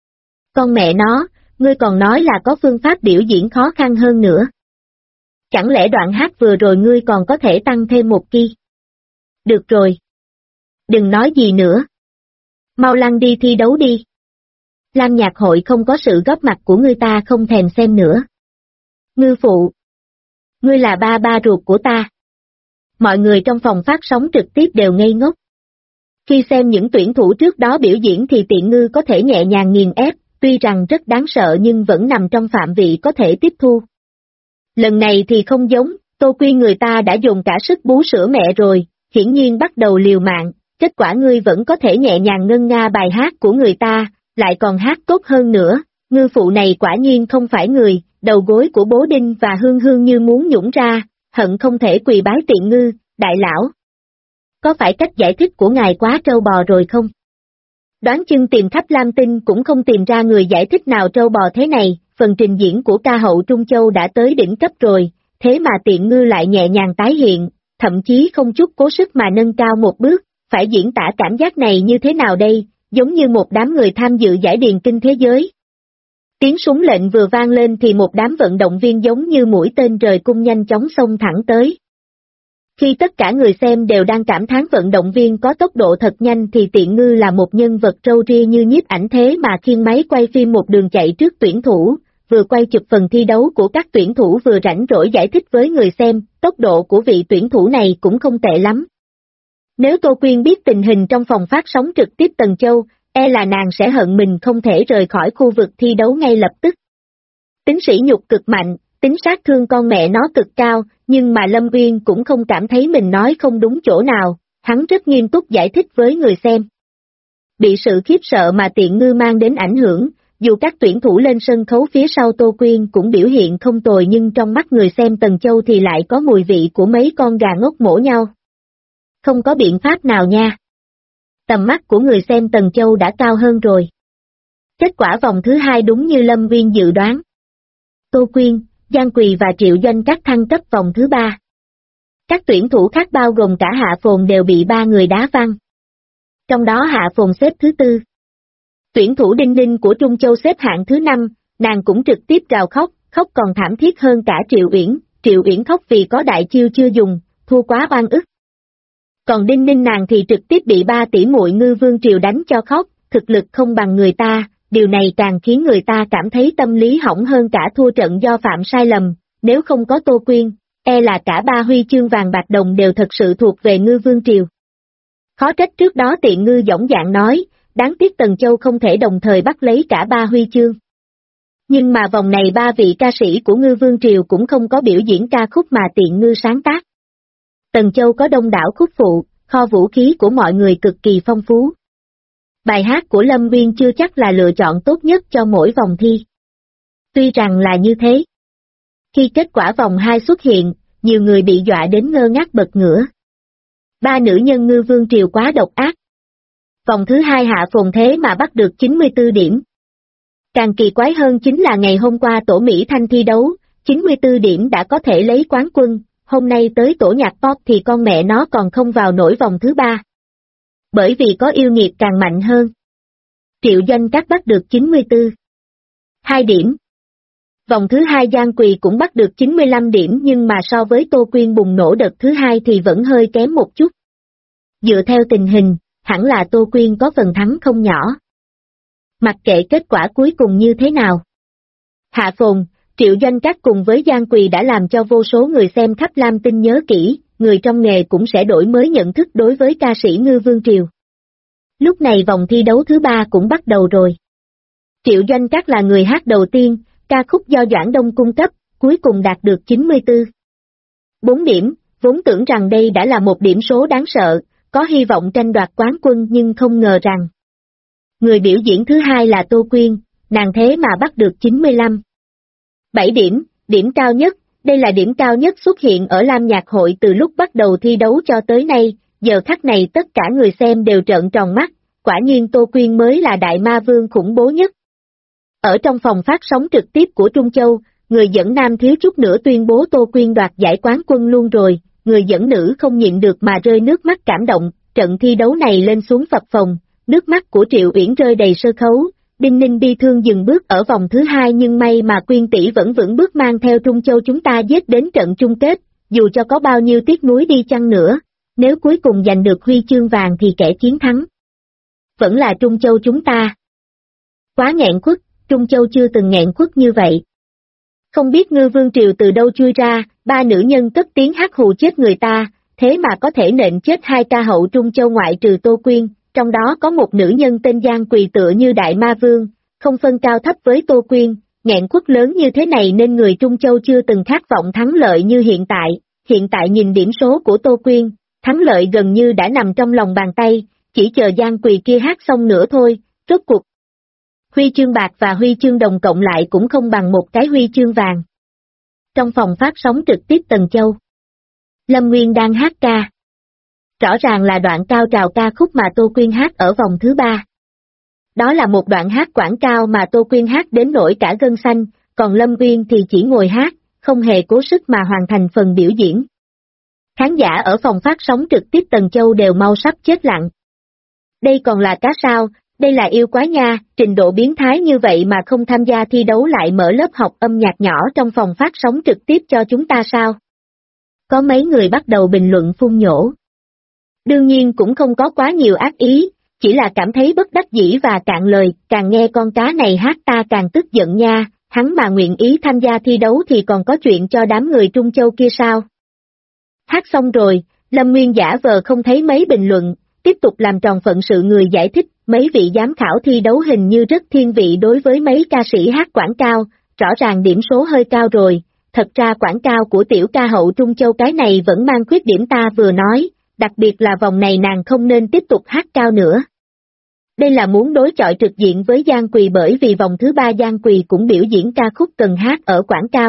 Con mẹ nó, ngươi còn nói là có phương pháp biểu diễn khó khăn hơn nữa. Chẳng lẽ đoạn hát vừa rồi ngươi còn có thể tăng thêm một ki? Được rồi. Đừng nói gì nữa. Mau lăn đi thi đấu đi. Lam nhạc hội không có sự góp mặt của ngươi ta không thèm xem nữa. Ngư phụ. Ngươi là ba ruột của ta. Mọi người trong phòng phát sóng trực tiếp đều ngây ngốc. Khi xem những tuyển thủ trước đó biểu diễn thì tiện ngư có thể nhẹ nhàng nghiền ép, tuy rằng rất đáng sợ nhưng vẫn nằm trong phạm vị có thể tiếp thu. Lần này thì không giống, Tô Quyên người ta đã dùng cả sức bú sữa mẹ rồi, hiển nhiên bắt đầu liều mạng, kết quả ngươi vẫn có thể nhẹ nhàng ngân nga bài hát của người ta, lại còn hát tốt hơn nữa, ngư phụ này quả nhiên không phải người, đầu gối của Bố Đinh và Hương Hương như muốn nhũng ra, hận không thể quỳ bái tiện ngư, đại lão. Có phải cách giải thích của ngài quá trâu bò rồi không? Đoán chừng tìm khắp Lam Tinh cũng không tìm ra người giải thích nào trâu bò thế này, phần trình diễn của ca hậu Trung Châu đã tới đỉnh cấp rồi, thế mà tiện ngư lại nhẹ nhàng tái hiện, thậm chí không chút cố sức mà nâng cao một bước, phải diễn tả cảm giác này như thế nào đây, giống như một đám người tham dự giải điền kinh thế giới. Tiếng súng lệnh vừa vang lên thì một đám vận động viên giống như mũi tên rời cung nhanh chóng xông thẳng tới. Khi tất cả người xem đều đang cảm thán vận động viên có tốc độ thật nhanh thì tiện ngư là một nhân vật râu ria như nhiếp ảnh thế mà khiêng máy quay phim một đường chạy trước tuyển thủ, vừa quay chụp phần thi đấu của các tuyển thủ vừa rảnh rỗi giải thích với người xem, tốc độ của vị tuyển thủ này cũng không tệ lắm. Nếu Tô Quyên biết tình hình trong phòng phát sóng trực tiếp Tần Châu, e là nàng sẽ hận mình không thể rời khỏi khu vực thi đấu ngay lập tức. Tính sỉ nhục cực mạnh, tính sát thương con mẹ nó cực cao, nhưng mà Lâm Uyên cũng không cảm thấy mình nói không đúng chỗ nào, hắn rất nghiêm túc giải thích với người xem. Bị sự khiếp sợ mà tiện ngư mang đến ảnh hưởng, dù các tuyển thủ lên sân khấu phía sau Tô Quyên cũng biểu hiện không tồi nhưng trong mắt người xem Tần Châu thì lại có mùi vị của mấy con gà ngốc mổ nhau. Không có biện pháp nào nha. Tầm mắt của người xem Tần Châu đã cao hơn rồi. Kết quả vòng thứ 2 đúng như Lâm Uyên dự đoán. Tô Quyên, Giang Quỳ và Triệu Doanh các thăng cấp vòng thứ 3. Các tuyển thủ khác bao gồm cả Hạ Phồn đều bị 3 người đá văng. Trong đó Hạ Phồn xếp thứ 4. Tuyển thủ Đinh Đinh của Trung Châu xếp hạng thứ 5, nàng cũng trực tiếp gào khóc, khóc còn thảm thiết hơn cả Triệu Uyển khóc vì có đại chiêu chưa dùng, thua quá oan ức. Còn Đinh Ninh nàng thì trực tiếp bị 3 tỷ muội Ngư Vương Triều đánh cho khóc, thực lực không bằng người ta, điều này càng khiến người ta cảm thấy tâm lý hỏng hơn cả thua trận do phạm sai lầm, nếu không có Tô Quyên, e là cả 3 huy chương vàng bạc đồng đều thật sự thuộc về Ngư Vương Triều. Khó trách trước đó tiện ngư dõng dạc nói, đáng tiếc Tần Châu không thể đồng thời bắt lấy cả 3 huy chương. Nhưng mà vòng này ba vị ca sĩ của Ngư Vương Triều cũng không có biểu diễn ca khúc mà Tiện Ngư sáng tác. Tần Châu có đông đảo khúc phụ, kho vũ khí của mọi người cực kỳ phong phú. Bài hát của Lâm Nguyên chưa chắc là lựa chọn tốt nhất cho mỗi vòng thi. Tuy rằng là như thế. Khi kết quả vòng 2 xuất hiện, nhiều người bị dọa đến ngơ ngác bật ngửa. Ba nữ nhân Ngư Vương Triều quá độc ác. Vòng thứ 2 Hạ Phồn thế mà bắt được 94 điểm. Càng kỳ quái hơn chính là ngày hôm qua Tổ Mỹ Thanh thi đấu, 94 điểm đã có thể lấy quán quân, hôm nay tới tổ nhạc pop thì con mẹ nó còn không vào nổi vòng thứ 3. Bởi vì có yêu nghiệt càng mạnh hơn. Triệu Doanh Các bắt được 94. 2 điểm. Vòng thứ 2 Giang Quỳ cũng bắt được 95 điểm nhưng mà so với Tô Quyên bùng nổ đợt thứ 2 thì vẫn hơi kém một chút. Dựa theo tình hình, hẳn là Tô Quyên có phần thắng không nhỏ. Mặc kệ kết quả cuối cùng như thế nào. Hạ Phồn, Triệu Doanh Các cùng với Giang Quỳ đã làm cho vô số người xem khắp Lam Tinh nhớ kỹ, người trong nghề cũng sẽ đổi mới nhận thức đối với ca sĩ Ngư Vương Triều. Lúc này vòng thi đấu thứ 3 cũng bắt đầu rồi. Triệu Doanh Các là người hát đầu tiên, ca khúc do Doãn Đông cung cấp, cuối cùng đạt được 94. 4 điểm, vốn tưởng rằng đây đã là một điểm số đáng sợ, có hy vọng tranh đoạt quán quân nhưng không ngờ rằng. Người biểu diễn thứ 2 là Tô Quyên, nàng thế mà bắt được 95. 7 điểm, điểm cao nhất, đây là điểm cao nhất xuất hiện ở Lam Nhạc Hội từ lúc bắt đầu thi đấu cho tới nay, giờ khắc này tất cả người xem đều trợn tròn mắt, quả nhiên Tô Quyên mới là đại ma vương khủng bố nhất. Ở trong phòng phát sóng trực tiếp của Trung Châu, người dẫn nam thiếu chút nữa tuyên bố Tô Quyên đoạt giải quán quân luôn rồi, người dẫn nữ không nhịn được mà rơi nước mắt cảm động, trận thi đấu này lên xuống phập phồng, nước mắt của Triệu Uyển rơi đầy sơ khấu, Đinh Ninh bi thương dừng bước ở vòng thứ 2 nhưng may mà Quyên tỷ vẫn vững bước mang theo Trung Châu chúng ta giết đến trận chung kết, dù cho có bao nhiêu tiếc nuối đi chăng nữa, nếu cuối cùng giành được huy chương vàng thì kẻ chiến thắng vẫn là Trung Châu chúng ta. Quá nghẹn khuất, Trung Châu chưa từng nghẹn khuất như vậy. Không biết Ngư Vương Triều từ đâu chui ra, ba nữ nhân cất tiếng hát hù chết người ta, thế mà có thể nện chết hai ca hậu Trung Châu ngoại trừ Tô Quyên, trong đó có một nữ nhân tên Giang Quỳ tựa như đại ma vương, không phân cao thấp với Tô Quyên, nghẹn khuất lớn như thế này nên người Trung Châu chưa từng khát vọng thắng lợi như hiện tại nhìn điểm số của Tô Quyên, thắng lợi gần như đã nằm trong lòng bàn tay, chỉ chờ Giang Quỳ kia hát xong nữa thôi, rốt cuộc. Huy chương bạc và huy chương đồng cộng lại cũng không bằng một cái huy chương vàng. Trong phòng phát sóng trực tiếp Tần Châu, Lâm Nguyên đang hát ca. Rõ ràng là đoạn cao trào ca khúc mà Tô Quyên hát ở vòng thứ 3. Đó là một đoạn hát quảng cao mà Tô Quyên hát đến nỗi cả gân xanh, còn Lâm Nguyên thì chỉ ngồi hát, không hề cố sức mà hoàn thành phần biểu diễn. Khán giả ở phòng phát sóng trực tiếp Tần Châu đều mau sắp chết lặng. Đây còn là cá sao, đây là yêu quái nha, trình độ biến thái như vậy mà không tham gia thi đấu lại mở lớp học âm nhạc nhỏ trong phòng phát sóng trực tiếp cho chúng ta sao? Có mấy người bắt đầu bình luận phun nhổ. Đương nhiên cũng không có quá nhiều ác ý, chỉ là cảm thấy bất đắc dĩ và cạn lời, càng nghe con cá này hát ta càng tức giận nha, hắn mà nguyện ý tham gia thi đấu thì còn có chuyện cho đám người Trung Châu kia sao? Hát xong rồi, Lâm Nguyên giả vờ không thấy mấy bình luận, tiếp tục làm tròn phận sự người giải thích, mấy vị giám khảo thi đấu hình như rất thiên vị đối với mấy ca sĩ hát quảng cao, rõ ràng điểm số hơi cao rồi, thật ra quảng cao của tiểu ca hậu Trung Châu cái này vẫn mang khuyết điểm ta vừa nói, đặc biệt là vòng này nàng không nên tiếp tục hát cao nữa. Đây là muốn đối chọi trực diện với Giang Quỳ bởi vì vòng thứ 3 Giang Quỳ cũng biểu diễn ca khúc cần hát ở quảng cao.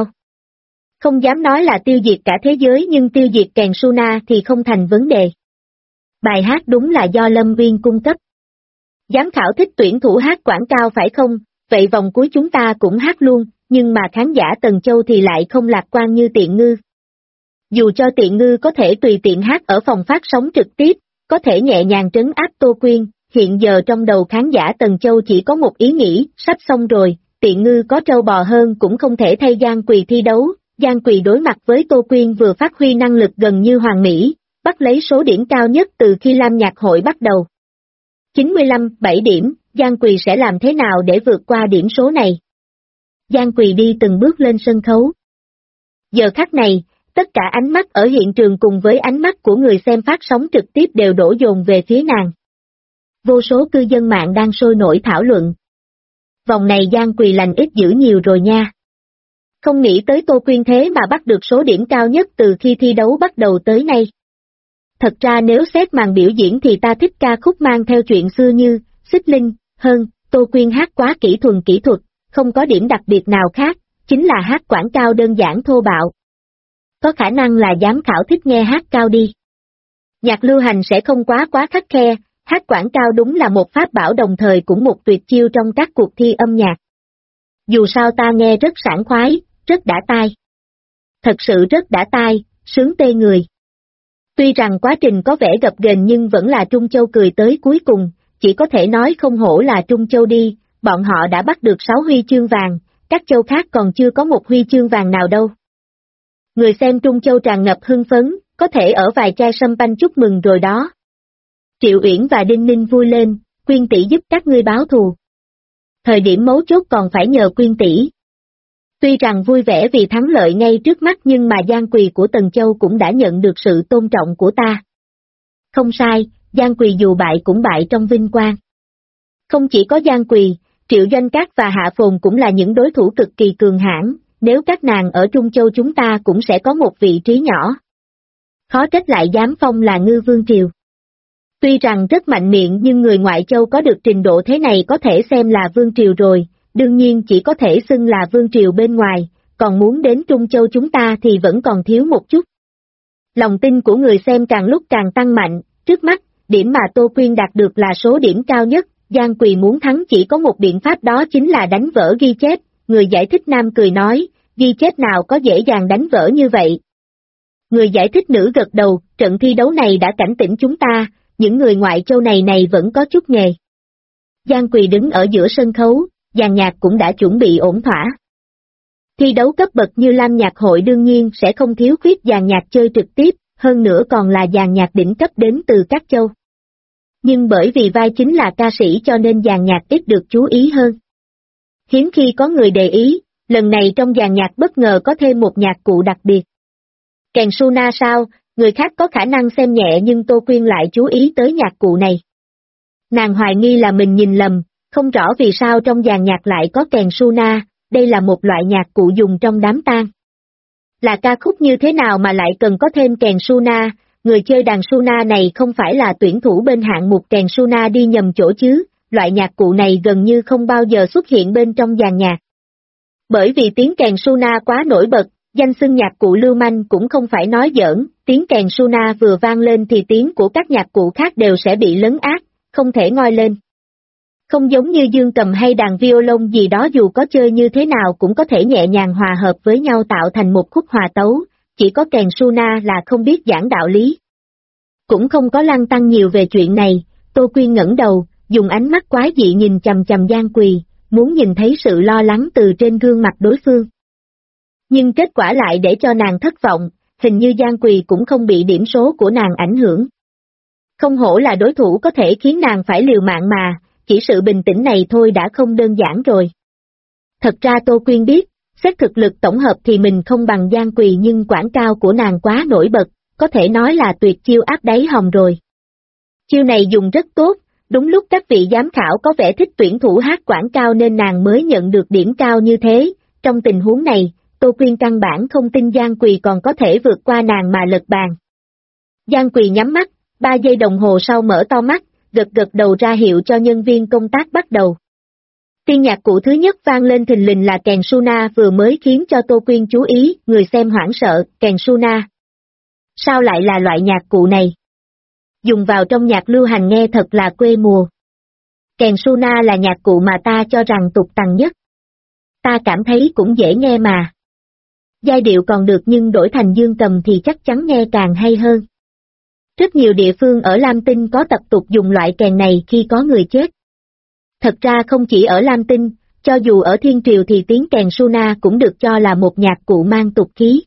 Không dám nói là tiêu diệt cả thế giới nhưng tiêu diệt kèn Suna thì không thành vấn đề. Bài hát đúng là do Lâm Nguyên cung cấp. Giám khảo thích tuyển thủ hát quảng cao phải không, vậy vòng cuối chúng ta cũng hát luôn, nhưng mà khán giả Tần Châu thì lại không lạc quan như Tiện Ngư. Dù cho Tiện Ngư có thể tùy tiện hát ở phòng phát sóng trực tiếp, có thể nhẹ nhàng trấn áp Tô Quyên, hiện giờ trong đầu khán giả Tần Châu chỉ có một ý nghĩ, sắp xong rồi, Tiện Ngư có trâu bò hơn cũng không thể thay Giang Quỳ thi đấu, Giang Quỳ đối mặt với Tô Quyên vừa phát huy năng lực gần như hoàn mỹ, bắt lấy số điểm cao nhất từ khi Lam Nhạc Hội bắt đầu. 95, 7 điểm, Giang Quỳ sẽ làm thế nào để vượt qua điểm số này? Giang Quỳ đi từng bước lên sân khấu. Giờ khắc này, tất cả ánh mắt ở hiện trường cùng với ánh mắt của người xem phát sóng trực tiếp đều đổ dồn về phía nàng. Vô số cư dân mạng đang sôi nổi thảo luận. vòng này Giang Quỳ lành ít dữ nhiều rồi nha. Không nghĩ tới Tô Quyên thế mà bắt được số điểm cao nhất từ khi thi đấu bắt đầu tới nay. Thật ra nếu xét màn biểu diễn thì ta thích ca khúc mang theo chuyện xưa như Xích Linh hơn. Tô Quyên hát quá kỹ thuật, không có điểm đặc biệt nào khác, chính là hát quảng cao đơn giản thô bạo. Có khả năng là giám khảo thích nghe hát cao đi. Nhạc lưu hành sẽ không quá khắt khe, hát quảng cao đúng là một pháp bảo đồng thời cũng một tuyệt chiêu trong các cuộc thi âm nhạc. Dù sao ta nghe rất sảng khoái, rất đã tai. Thật sự rất đã tai, sướng tê người. Tuy rằng quá trình có vẻ gập ghềnh nhưng vẫn là Trung Châu cười tới cuối cùng, chỉ có thể nói không hổ là Trung Châu đi, bọn họ đã bắt được 6 huy chương vàng, các châu khác còn chưa có một huy chương vàng nào đâu. Người xem Trung Châu tràn ngập hưng phấn, có thể ở vài chai champagne chúc mừng rồi đó. Triệu Uyển và Đinh Ninh vui lên, Quyên tỷ giúp các ngươi báo thù. Thời điểm mấu chốt còn phải nhờ Quyên tỷ. Tuy rằng vui vẻ vì thắng lợi ngay trước mắt nhưng mà Giang Quỳ của Tần Châu cũng đã nhận được sự tôn trọng của ta. Không sai, Giang Quỳ dù bại cũng bại trong vinh quang. Không chỉ có Giang Quỳ, Triệu Doanh Cát và Hạ Phồn cũng là những đối thủ cực kỳ cường hãn, nếu các nàng ở Trung Châu chúng ta cũng sẽ có một vị trí nhỏ. Khó trách lại dám phong là Ngư Vương Triều. Tuy rằng rất mạnh miệng nhưng người ngoại châu có được trình độ thế này có thể xem là Vương Triều rồi, đương nhiên chỉ có thể xưng là Vương Triều bên ngoài, còn muốn đến Trung Châu chúng ta thì vẫn còn thiếu một chút. Lòng tin của người xem càng lúc càng tăng mạnh, trước mắt, điểm mà Tô Quyên đạt được là số điểm cao nhất, Giang Quỳ muốn thắng chỉ có một biện pháp đó chính là đánh vỡ ghi chép, người giải thích nam cười nói, ghi chép nào có dễ dàng đánh vỡ như vậy. Người giải thích nữ gật đầu, trận thi đấu này đã cảnh tỉnh chúng ta, những người ngoại châu này vẫn có chút nghề. Giang Quỳ đứng ở giữa sân khấu, dàn nhạc cũng đã chuẩn bị ổn thỏa. Thi đấu cấp bậc như Lam Nhạc Hội đương nhiên sẽ không thiếu khuyết dàn nhạc chơi trực tiếp, hơn nữa còn là dàn nhạc đỉnh cấp đến từ các châu. Nhưng bởi vì vai chính là ca sĩ cho nên dàn nhạc ít được chú ý hơn. Hiếm khi có người để ý, lần này trong dàn nhạc bất ngờ có thêm một nhạc cụ đặc biệt. Kèn Suna sao, người khác có khả năng xem nhẹ nhưng Tô Quyên lại chú ý tới nhạc cụ này. Nàng hoài nghi là mình nhìn lầm, không rõ vì sao trong dàn nhạc lại có kèn Suna, đây là một loại nhạc cụ dùng trong đám tang. Là ca khúc như thế nào mà lại cần có thêm kèn Suna, người chơi đàn Suna này không phải là tuyển thủ bên hạng mục kèn Suna đi nhầm chỗ chứ, loại nhạc cụ này gần như không bao giờ xuất hiện bên trong dàn nhạc. Bởi vì tiếng kèn Suna quá nổi bật, danh xưng nhạc cụ lưu manh cũng không phải nói giỡn, tiếng kèn Suna vừa vang lên thì tiếng của các nhạc cụ khác đều sẽ bị lấn át, không thể ngoi lên. Không giống như dương cầm hay đàn violon gì đó dù có chơi như thế nào cũng có thể nhẹ nhàng hòa hợp với nhau tạo thành một khúc hòa tấu, chỉ có kèn Suna là không biết giảng đạo lý. Cũng không có lăn tăn nhiều về chuyện này, Tô Quyên ngẩng đầu, dùng ánh mắt quái dị nhìn chằm chằm Giang Quỳ, muốn nhìn thấy sự lo lắng từ trên gương mặt đối phương. Nhưng kết quả lại để cho nàng thất vọng, hình như Giang Quỳ cũng không bị điểm số của nàng ảnh hưởng. Không hổ là đối thủ có thể khiến nàng phải liều mạng mà, chỉ sự bình tĩnh này thôi đã không đơn giản rồi. Thật ra Tô Quyên biết, xét thực lực tổng hợp thì mình không bằng Giang Quỳ nhưng quảng cao của nàng quá nổi bật, có thể nói là tuyệt chiêu áp đáy hòm rồi. Chiêu này dùng rất tốt, đúng lúc các vị giám khảo có vẻ thích tuyển thủ hát quảng cao nên nàng mới nhận được điểm cao như thế, trong tình huống này, Tô Quyên căn bản không tin Giang Quỳ còn có thể vượt qua nàng mà lật bàn. Giang Quỳ nhắm mắt, 3 giây đồng hồ sau mở to mắt, gật đầu ra hiệu cho nhân viên công tác bắt đầu. Tiên nhạc cụ thứ nhất vang lên thình lình là kèn Suna vừa mới khiến cho Tô Quyên chú ý, người xem hoảng sợ, kèn Suna. Sao lại là loại nhạc cụ này? Dùng vào trong nhạc lưu hành nghe thật là quê mùa. Kèn Suna là nhạc cụ mà ta cho rằng tục tằng nhất. Ta cảm thấy cũng dễ nghe mà. Giai điệu còn được nhưng đổi thành dương cầm thì chắc chắn nghe càng hay hơn. Rất nhiều địa phương ở Lam Tinh có tập tục dùng loại kèn này khi có người chết. Thật ra không chỉ ở Lam Tinh, cho dù ở Thiên Triều thì tiếng kèn Suna cũng được cho là một nhạc cụ mang tục khí.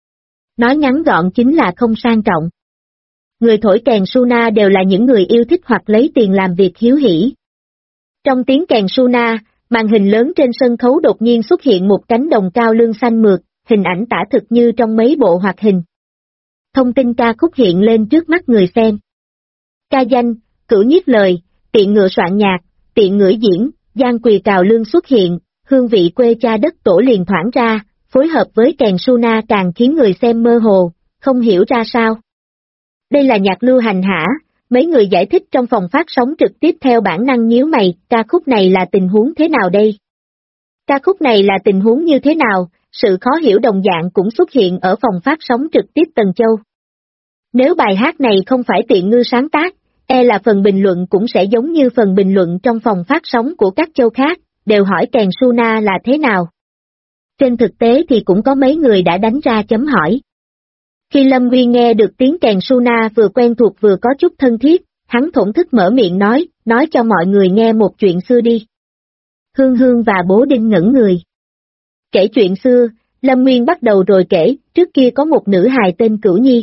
Nói ngắn gọn chính là không sang trọng. Người thổi kèn Suna đều là những người yêu thích hoặc lấy tiền làm việc hiếu hỉ. Trong tiếng kèn Suna, màn hình lớn trên sân khấu đột nhiên xuất hiện một cánh đồng cao lương xanh mượt, hình ảnh tả thực như trong mấy bộ hoạt hình. Thông tin ca khúc hiện lên trước mắt người xem. Ca danh, Cửu Nhiếp lời, Tiện Ngựa soạn nhạc, Tiện Ngữ diễn, Giang Quỳ cào lương xuất hiện, hương vị quê cha đất tổ liền thoảng ra, phối hợp với kèn Suna càng khiến người xem mơ hồ, không hiểu ra sao. Đây là nhạc lưu hành hả? Mấy người giải thích trong phòng phát sóng trực tiếp theo bản năng nhíu mày, ca khúc này là tình huống thế nào đây? Ca khúc này là tình huống như thế nào? Sự khó hiểu đồng dạng cũng xuất hiện ở phòng phát sóng trực tiếp Tần Châu. Nếu bài hát này không phải Tiện Ngư sáng tác, là phần bình luận cũng sẽ giống như phần bình luận trong phòng phát sóng của các châu khác, đều hỏi kèn Suna là thế nào. Trên thực tế thì cũng có mấy người đã đánh ra chấm hỏi. Khi Lâm Nguyên nghe được tiếng kèn Suna vừa quen thuộc vừa có chút thân thiết, hắn thổn thức mở miệng nói cho mọi người nghe một chuyện xưa đi. Hương Hương và Bố Đinh ngẩn người. Kể chuyện xưa, Lâm Nguyên bắt đầu rồi kể, trước kia có một nữ hài tên Cửu Nhi.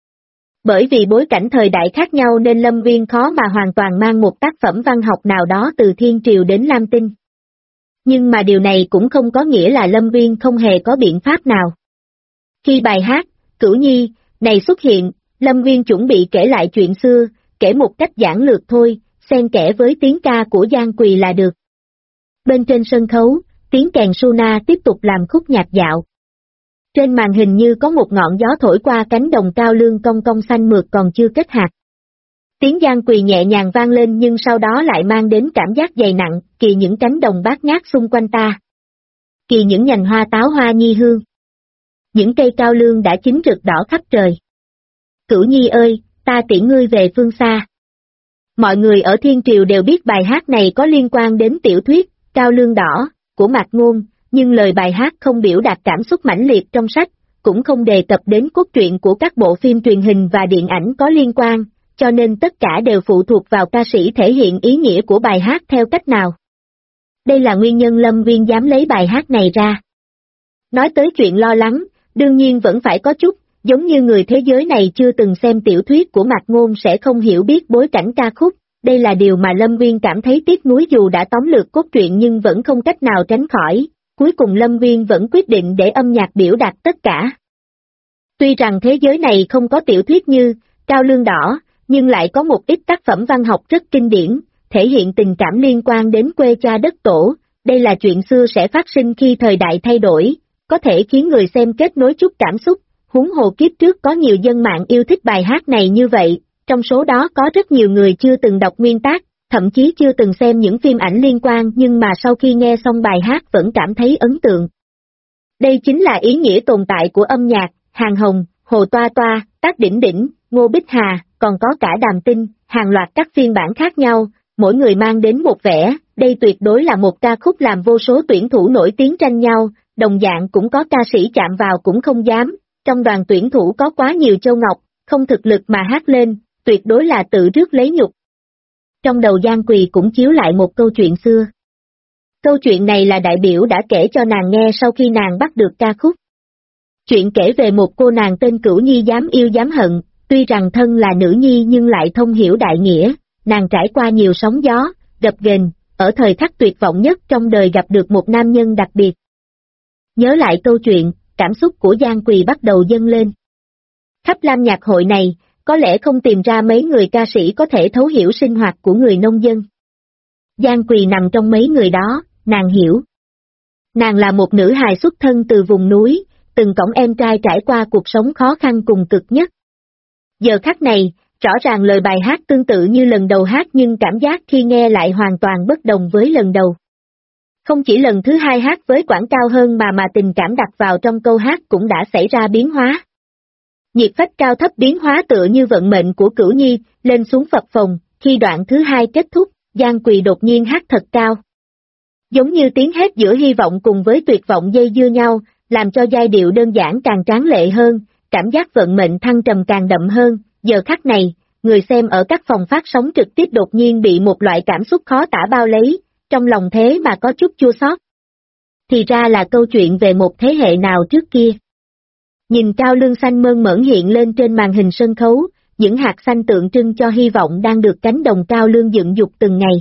Bởi vì bối cảnh thời đại khác nhau nên Lâm Nguyên khó mà hoàn toàn mang một tác phẩm văn học nào đó từ Thiên Triều đến Lam Tinh. Nhưng mà điều này cũng không có nghĩa là Lâm Nguyên không hề có biện pháp nào. Khi bài hát, Cửu Nhi, này xuất hiện, Lâm Nguyên chuẩn bị kể lại chuyện xưa, kể một cách giản lược thôi, xen kẽ với tiếng ca của Giang Quỳ là được. Bên trên sân khấu, tiếng kèn Suna tiếp tục làm khúc nhạc dạo. Trên màn hình như có một ngọn gió thổi qua cánh đồng cao lương cong cong xanh mượt còn chưa kết hạt. Tiếng Giang Quỳ nhẹ nhàng vang lên nhưng sau đó lại mang đến cảm giác dày nặng, kỳ những cánh đồng bát ngát xung quanh ta. Kỳ những nhành hoa táo hoa nhi hương. Những cây cao lương đã chín rực đỏ khắp trời. Cửu Nhi ơi, ta tiễn ngươi về phương xa. Mọi người ở Thiên Triều đều biết bài hát này có liên quan đến tiểu thuyết Cao Lương Đỏ của Mạc Ngôn, nhưng lời bài hát không biểu đạt cảm xúc mãnh liệt trong sách, cũng không đề cập đến cốt truyện của các bộ phim truyền hình và điện ảnh có liên quan, cho nên tất cả đều phụ thuộc vào ca sĩ thể hiện ý nghĩa của bài hát theo cách nào. Đây là nguyên nhân Lâm Nguyên dám lấy bài hát này ra. Nói tới chuyện lo lắng, đương nhiên vẫn phải có chút, giống như người thế giới này chưa từng xem tiểu thuyết của Mạc Ngôn sẽ không hiểu biết bối cảnh ca khúc, đây là điều mà Lâm Nguyên cảm thấy tiếc nuối dù đã tóm lược cốt truyện nhưng vẫn không cách nào tránh khỏi, cuối cùng Lâm Nguyên vẫn quyết định để âm nhạc biểu đạt tất cả. Tuy rằng thế giới này không có tiểu thuyết như Cao Lương Đỏ, nhưng lại có một ít tác phẩm văn học rất kinh điển, thể hiện tình cảm liên quan đến quê cha đất tổ, đây là chuyện xưa sẽ phát sinh khi thời đại thay đổi, có thể khiến người xem kết nối chút cảm xúc, huống hồ kiếp trước có nhiều dân mạng yêu thích bài hát này như vậy, trong số đó có rất nhiều người chưa từng đọc nguyên tác, thậm chí chưa từng xem những phim ảnh liên quan nhưng mà sau khi nghe xong bài hát vẫn cảm thấy ấn tượng. Đây chính là ý nghĩa tồn tại của âm nhạc, Hàng Hồng, Hồ Toa Toa, Tác Đỉnh Đỉnh, Ngô Bích Hà, còn có cả Đàm Tinh, hàng loạt các phiên bản khác nhau, mỗi người mang đến một vẻ, đây tuyệt đối là một ca khúc làm vô số tuyển thủ nổi tiếng tranh nhau, đồng dạng cũng có ca sĩ chạm vào cũng không dám, trong đoàn tuyển thủ có quá nhiều châu ngọc, không thực lực mà hát lên, tuyệt đối là tự rước lấy nhục. Trong đầu Giang Quỳ cũng chiếu lại một câu chuyện xưa. Câu chuyện này là đại biểu đã kể cho nàng nghe sau khi nàng bắt được ca khúc. Chuyện kể về một cô nàng tên Cửu Nhi dám yêu dám hận, tuy rằng thân là nữ nhi nhưng lại thông hiểu đại nghĩa, nàng trải qua nhiều sóng gió, gập ghềnh, ở thời khắc tuyệt vọng nhất trong đời gặp được một nam nhân đặc biệt. Nhớ lại câu chuyện, cảm xúc của Giang Quỳ bắt đầu dâng lên. Khắp Lam Nhạc hội này, có lẽ không tìm ra mấy người ca sĩ có thể thấu hiểu sinh hoạt của người nông dân. Giang Quỳ nằm trong mấy người đó, nàng hiểu. Nàng là một nữ hài xuất thân từ vùng núi, từng cõng em trai trải qua cuộc sống khó khăn cùng cực nhất. Giờ khắc này, rõ ràng lời bài hát tương tự như lần đầu hát nhưng cảm giác khi nghe lại hoàn toàn bất đồng với lần đầu. Không chỉ lần thứ hai hát với quãng cao hơn mà tình cảm đặt vào trong câu hát cũng đã xảy ra biến hóa. Nhiệt phách cao thấp biến hóa tựa như vận mệnh của Cửu Nhi, lên xuống phập phồng, khi đoạn thứ hai kết thúc, Giang Quỳ đột nhiên hát thật cao. Giống như tiếng hét giữa hy vọng cùng với tuyệt vọng dây dưa nhau, làm cho giai điệu đơn giản càng tráng lệ hơn, cảm giác vận mệnh thăng trầm càng đậm hơn, giờ khắc này, người xem ở các phòng phát sóng trực tiếp đột nhiên bị một loại cảm xúc khó tả bao lấy, trong lòng thế mà có chút chua xót. Thì ra là câu chuyện về một thế hệ nào trước kia. Nhìn cao lương xanh mơn mởn hiện lên trên màn hình sân khấu, những hạt xanh tượng trưng cho hy vọng đang được cánh đồng cao lương dựng dục từng ngày.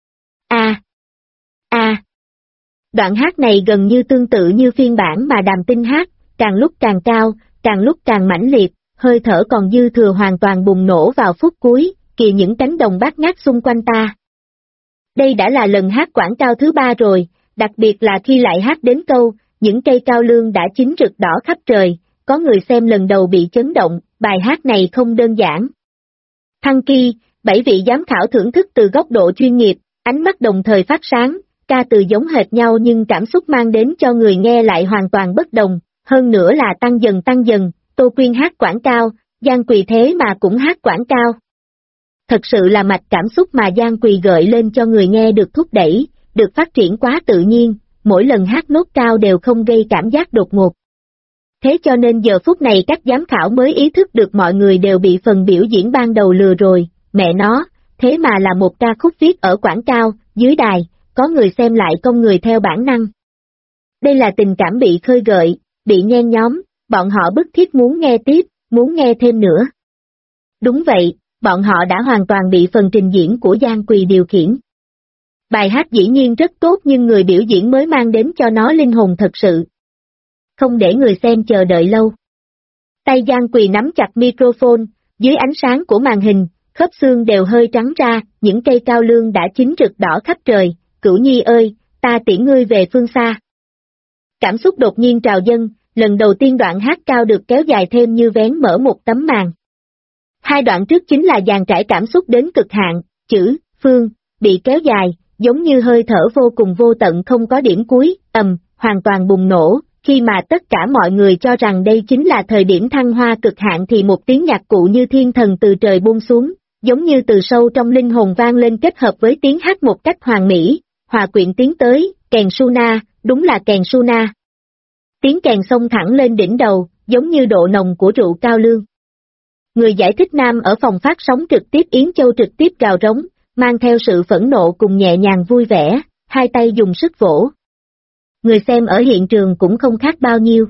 Đoạn hát này gần như tương tự như phiên bản mà Đàm Tinh hát, càng lúc càng cao, càng lúc càng mãnh liệt, hơi thở còn dư thừa hoàn toàn bùng nổ vào phút cuối, kìa những cánh đồng bát ngát xung quanh ta. Đây đã là lần hát quảng cao thứ 3 rồi, đặc biệt là khi lại hát đến câu, những cây cao lương đã chín rực đỏ khắp trời, có người xem lần đầu bị chấn động, bài hát này không đơn giản. Thăng Kỳ, 7 vị giám khảo thưởng thức từ góc độ chuyên nghiệp, ánh mắt đồng thời phát sáng, ca từ giống hệt nhau nhưng cảm xúc mang đến cho người nghe lại hoàn toàn bất đồng, hơn nữa là tăng dần, Tô Quyên hát quảng cao, Giang Quỳ thế mà cũng hát quảng cao. Thật sự là mạch cảm xúc mà Giang Quỳ gợi lên cho người nghe được thúc đẩy, được phát triển quá tự nhiên, mỗi lần hát nốt cao đều không gây cảm giác đột ngột. Thế cho nên giờ phút này các giám khảo mới ý thức được mọi người đều bị phần biểu diễn ban đầu lừa rồi, mẹ nó, thế mà là một ca khúc viết ở quảng cao, dưới đài, có người xem lại công người theo bản năng. Đây là tình cảm bị khơi gợi, bị nhen nhóm, bọn họ bức thiết muốn nghe tiếp, muốn nghe thêm nữa. Đúng vậy, bọn họ đã hoàn toàn bị phần trình diễn của Giang Quỳ điều khiển. Bài hát dĩ nhiên rất tốt nhưng người biểu diễn mới mang đến cho nó linh hồn thật sự. Không để người xem chờ đợi lâu. Tay Giang Quỳ nắm chặt microphone, dưới ánh sáng của màn hình, khớp xương đều hơi trắng ra, những cây cao lương đã chín rực đỏ khắp trời, Cửu Nhi ơi, ta tiễn ngươi về phương xa. Cảm xúc đột nhiên trào dâng, lần đầu tiên đoạn hát cao được kéo dài thêm như vén mở một tấm màn. Hai đoạn trước chính là dàn trải cảm xúc đến cực hạn, chữ, phương, bị kéo dài, giống như hơi thở vô cùng vô tận không có điểm cuối, hoàn toàn bùng nổ, khi mà tất cả mọi người cho rằng đây chính là thời điểm thăng hoa cực hạn thì một tiếng nhạc cụ như thiên thần từ trời buông xuống, giống như từ sâu trong linh hồn vang lên kết hợp với tiếng hát một cách hoàn mỹ, hòa quyện tiến tới, kèn Suna, đúng là kèn Suna. Tiếng kèn xông thẳng lên đỉnh đầu, giống như độ nồng của rượu cao lương. Người giải thích nam ở phòng phát sóng trực tiếp Yến Châu trực tiếp gào rống, mang theo sự phẫn nộ cùng nhẹ nhàng vui vẻ, hai tay dùng sức vỗ. Người xem ở hiện trường cũng không khác bao nhiêu.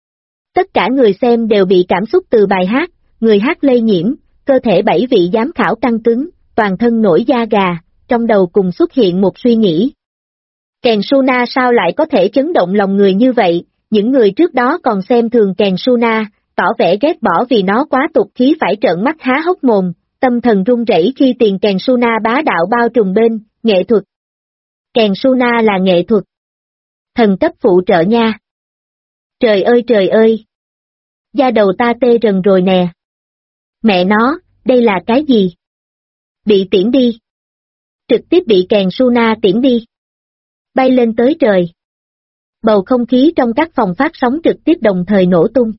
Tất cả người xem đều bị cảm xúc từ bài hát, người hát lây nhiễm, cơ thể 7 vị giám khảo căng cứng, toàn thân nổi da gà, trong đầu cùng xuất hiện một suy nghĩ. Kèn Suna sao lại có thể chấn động lòng người như vậy, những người trước đó còn xem thường kèn Suna, tỏ vẻ ghét bỏ vì nó quá tục khí phải trợn mắt há hốc mồm, tâm thần run rẩy khi tiền kèn Suna bá đạo bao trùm bên, nghệ thuật. Kèn Suna là nghệ thuật. Thần cấp phụ trợ nha. Trời ơi trời ơi! Da đầu ta tê rần rồi nè. Mẹ nó, đây là cái gì? Bị tiễn đi. Trực tiếp bị kèn Suna tiễn đi. Bay lên tới trời. Bầu không khí trong các phòng phát sóng trực tiếp đồng thời nổ tung.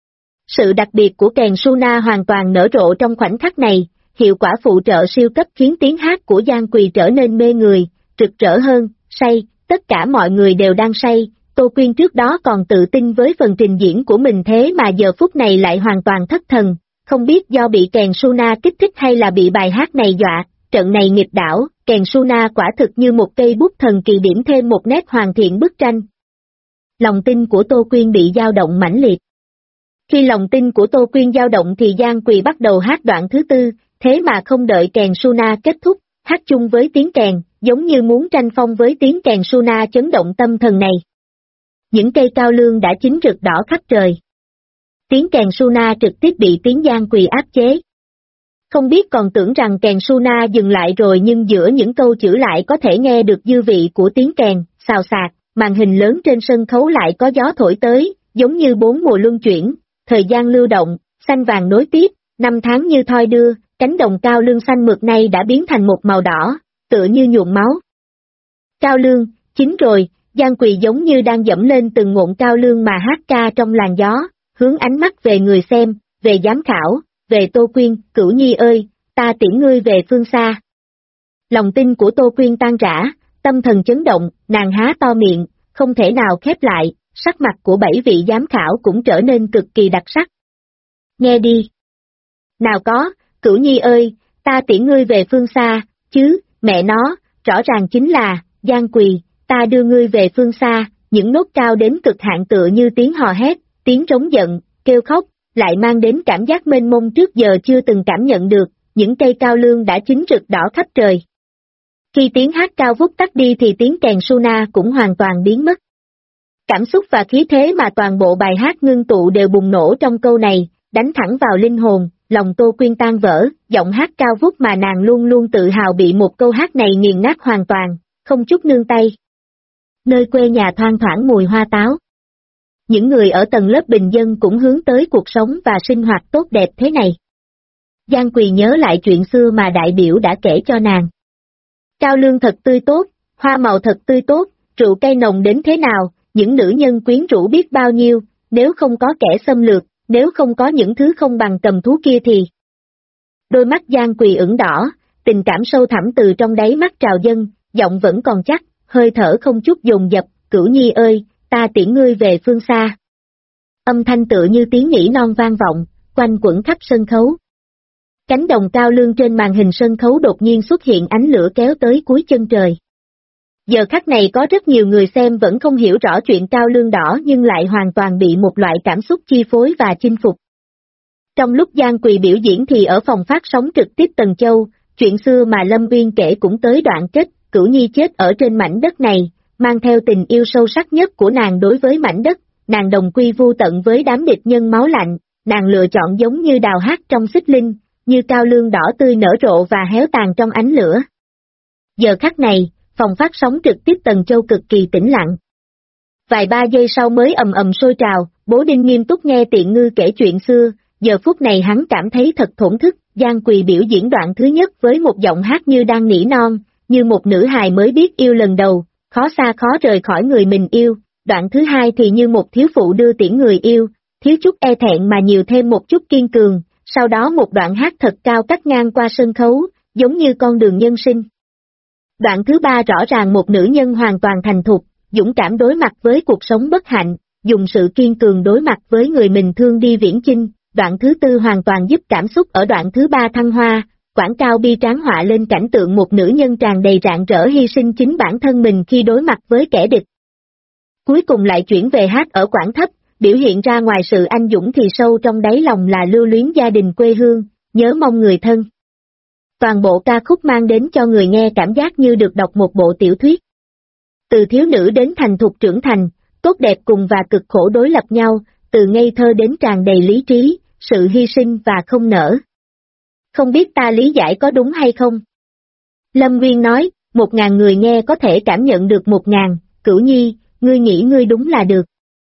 Sự đặc biệt của kèn Suna hoàn toàn nở rộ trong khoảnh khắc này, hiệu quả phụ trợ siêu cấp khiến tiếng hát của Giang Quỳ trở nên mê người, rực rỡ hơn, say, tất cả mọi người đều đang say, Tô Quyên trước đó còn tự tin với phần trình diễn của mình thế mà giờ phút này lại hoàn toàn thất thần, không biết do bị kèn Suna kích thích hay là bị bài hát này dọa, trận này nghịch đảo, kèn Suna quả thực như một cây bút thần kỳ điểm thêm một nét hoàn thiện bức tranh. Lòng tin của Tô Quyên bị dao động mãnh liệt. Khi lòng tin của Tô Quyên dao động thì Giang Quỳ bắt đầu hát đoạn thứ 4, thế mà không đợi kèn Suna kết thúc, hát chung với tiếng kèn, giống như muốn tranh phong với tiếng kèn Suna chấn động tâm thần này. Những cây cao lương đã chín rực đỏ khắp trời. Tiếng kèn Suna trực tiếp bị tiếng Giang Quỳ áp chế. Không biết còn tưởng rằng kèn Suna dừng lại rồi nhưng giữa những câu chữ lại có thể nghe được dư vị của tiếng kèn, xào xạc, màn hình lớn trên sân khấu lại có gió thổi tới, giống như 4 mùa luân chuyển, thời gian lưu động, xanh vàng nối tiếp, năm tháng như thoi đưa, cánh đồng cao lương xanh mượt này đã biến thành một màu đỏ, tựa như nhuộm máu. Cao lương, chín rồi, Giang Quỳ giống như đang dẫm lên từng ngọn cao lương mà hát ca trong làn gió, hướng ánh mắt về người xem, về giám khảo, về Tô Quyên, Cửu Nhi ơi, ta tiễn ngươi về phương xa. Lòng tin của Tô Quyên tan rã, tâm thần chấn động, nàng há to miệng, không thể nào khép lại, sắc mặt của 7 vị giám khảo cũng trở nên cực kỳ đặc sắc. Nghe đi. Nào có, Cửu Nhi ơi, ta tiễn ngươi về phương xa, chứ, mẹ nó, rõ ràng chính là, Giang Quỳ, ta đưa ngươi về phương xa, những nốt cao đến cực hạn tựa như tiếng hò hét, tiếng trống giận, kêu khóc, lại mang đến cảm giác mênh mông trước giờ chưa từng cảm nhận được, những cây cao lương đã chín rực đỏ khắp trời. Khi tiếng hát cao vút tắt đi thì tiếng kèn Suna cũng hoàn toàn biến mất. Cảm xúc và khí thế mà toàn bộ bài hát ngưng tụ đều bùng nổ trong câu này, đánh thẳng vào linh hồn, lòng Tô Quyên tan vỡ, giọng hát cao vút mà nàng luôn luôn tự hào bị một câu hát này nghiền nát hoàn toàn, không chút nương tay. Nơi quê nhà thoang thoảng mùi hoa táo. Những người ở tầng lớp bình dân cũng hướng tới cuộc sống và sinh hoạt tốt đẹp thế này. Giang Quỳ nhớ lại chuyện xưa mà đại biểu đã kể cho nàng. Cao lương thật tươi tốt, hoa màu thật tươi tốt, rượu cây nồng đến thế nào, những nữ nhân quyến rũ biết bao nhiêu, nếu không có kẻ xâm lược, nếu không có những thứ không bằng cầm thú kia thì. Đôi mắt Giang Quỳ ửng đỏ, tình cảm sâu thẳm từ trong đáy mắt trào dâng, giọng vẫn còn chắc, hơi thở không chút dồn dập, Cửu Nhi ơi, ta tiễn ngươi về phương xa. Âm thanh tựa như tiếng nỉ non vang vọng, quanh quẩn khắp sân khấu. Cánh đồng cao lương trên màn hình sân khấu đột nhiên xuất hiện ánh lửa kéo tới cuối chân trời. Giờ khắc này có rất nhiều người xem vẫn không hiểu rõ chuyện cao lương đỏ nhưng lại hoàn toàn bị một loại cảm xúc chi phối và chinh phục. Trong lúc Giang Quỳ biểu diễn thì ở phòng phát sóng trực tiếp Tần Châu, chuyện xưa mà Lâm Uyên kể cũng tới đoạn kết, Cửu Nhi chết ở trên mảnh đất này, mang theo tình yêu sâu sắc nhất của nàng đối với mảnh đất, nàng đồng quy vu tận với đám địch nhân máu lạnh, nàng lựa chọn giống như đào hát trong xích linh, như cao lương đỏ tươi nở rộ và héo tàn trong ánh lửa. Giờ khắc này, phòng phát sóng trực tiếp Tần Châu cực kỳ tĩnh lặng. Vài ba giây sau mới ầm ầm sôi trào, Bố Đinh nghiêm túc nghe Tiện Ngư kể chuyện xưa, giờ phút này hắn cảm thấy thật thổn thức, Giang Quỳ biểu diễn đoạn thứ nhất với một giọng hát như đang nỉ non, như một nữ hài mới biết yêu lần đầu, khó xa khó rời khỏi người mình yêu, đoạn thứ hai thì như một thiếu phụ đưa tiễn người yêu, thiếu chút e thẹn mà nhiều thêm một chút kiên cường, sau đó một đoạn hát thật cao cắt ngang qua sân khấu, giống như con đường nhân sinh. Đoạn thứ ba rõ ràng một nữ nhân hoàn toàn thành thục, dũng cảm đối mặt với cuộc sống bất hạnh, dùng sự kiên cường đối mặt với người mình thương đi viễn chinh. Đoạn thứ tư hoàn toàn giúp cảm xúc ở đoạn thứ ba thăng hoa, quảng cao bi tráng họa lên cảnh tượng một nữ nhân tràn đầy rạng rỡ hy sinh chính bản thân mình khi đối mặt với kẻ địch. Cuối cùng lại chuyển về hát ở quãng thấp, biểu hiện ra ngoài sự anh dũng thì sâu trong đáy lòng là lưu luyến gia đình quê hương, nhớ mong người thân. Toàn bộ ca khúc mang đến cho người nghe cảm giác như được đọc một bộ tiểu thuyết. Từ thiếu nữ đến thành thục trưởng thành, tốt đẹp cùng và cực khổ đối lập nhau, từ ngây thơ đến tràn đầy lý trí, sự hy sinh và không nỡ. Không biết ta lý giải có đúng hay không? Lâm Nguyên nói, 1000 người nghe có thể cảm nhận được 1000, Cửu Nhi, ngươi nghĩ ngươi đúng là được.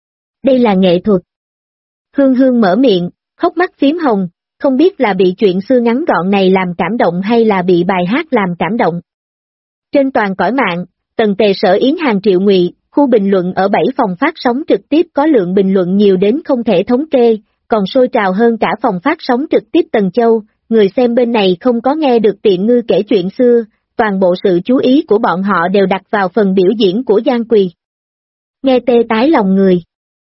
Đây là nghệ thuật. Hương Hương mở miệng, hốc mắt phím hồng, không biết là bị chuyện xưa ngắn gọn này làm cảm động hay là bị bài hát làm cảm động. Trên toàn cõi mạng, Tần Tề Sở Yến hàng triệu ngụy, khu bình luận ở 7 phòng phát sóng trực tiếp có lượng bình luận nhiều đến không thể thống kê, còn sôi trào hơn cả phòng phát sóng trực tiếp Tần Châu, người xem bên này không có nghe được Tiện Ngư kể chuyện xưa, toàn bộ sự chú ý của bọn họ đều đặt vào phần biểu diễn của Giang Quỳ. Nghe tê tái lòng người.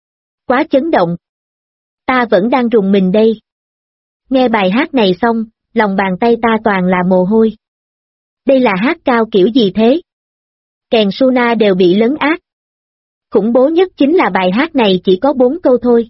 Quá chấn động. Ta vẫn đang rùng mình đây. Nghe bài hát này xong, lòng bàn tay ta toàn là mồ hôi. Đây là hát cao kiểu gì thế? Kèn Suna đều bị lấn át. Khủng bố nhất chính là bài hát này chỉ có 4 câu thôi.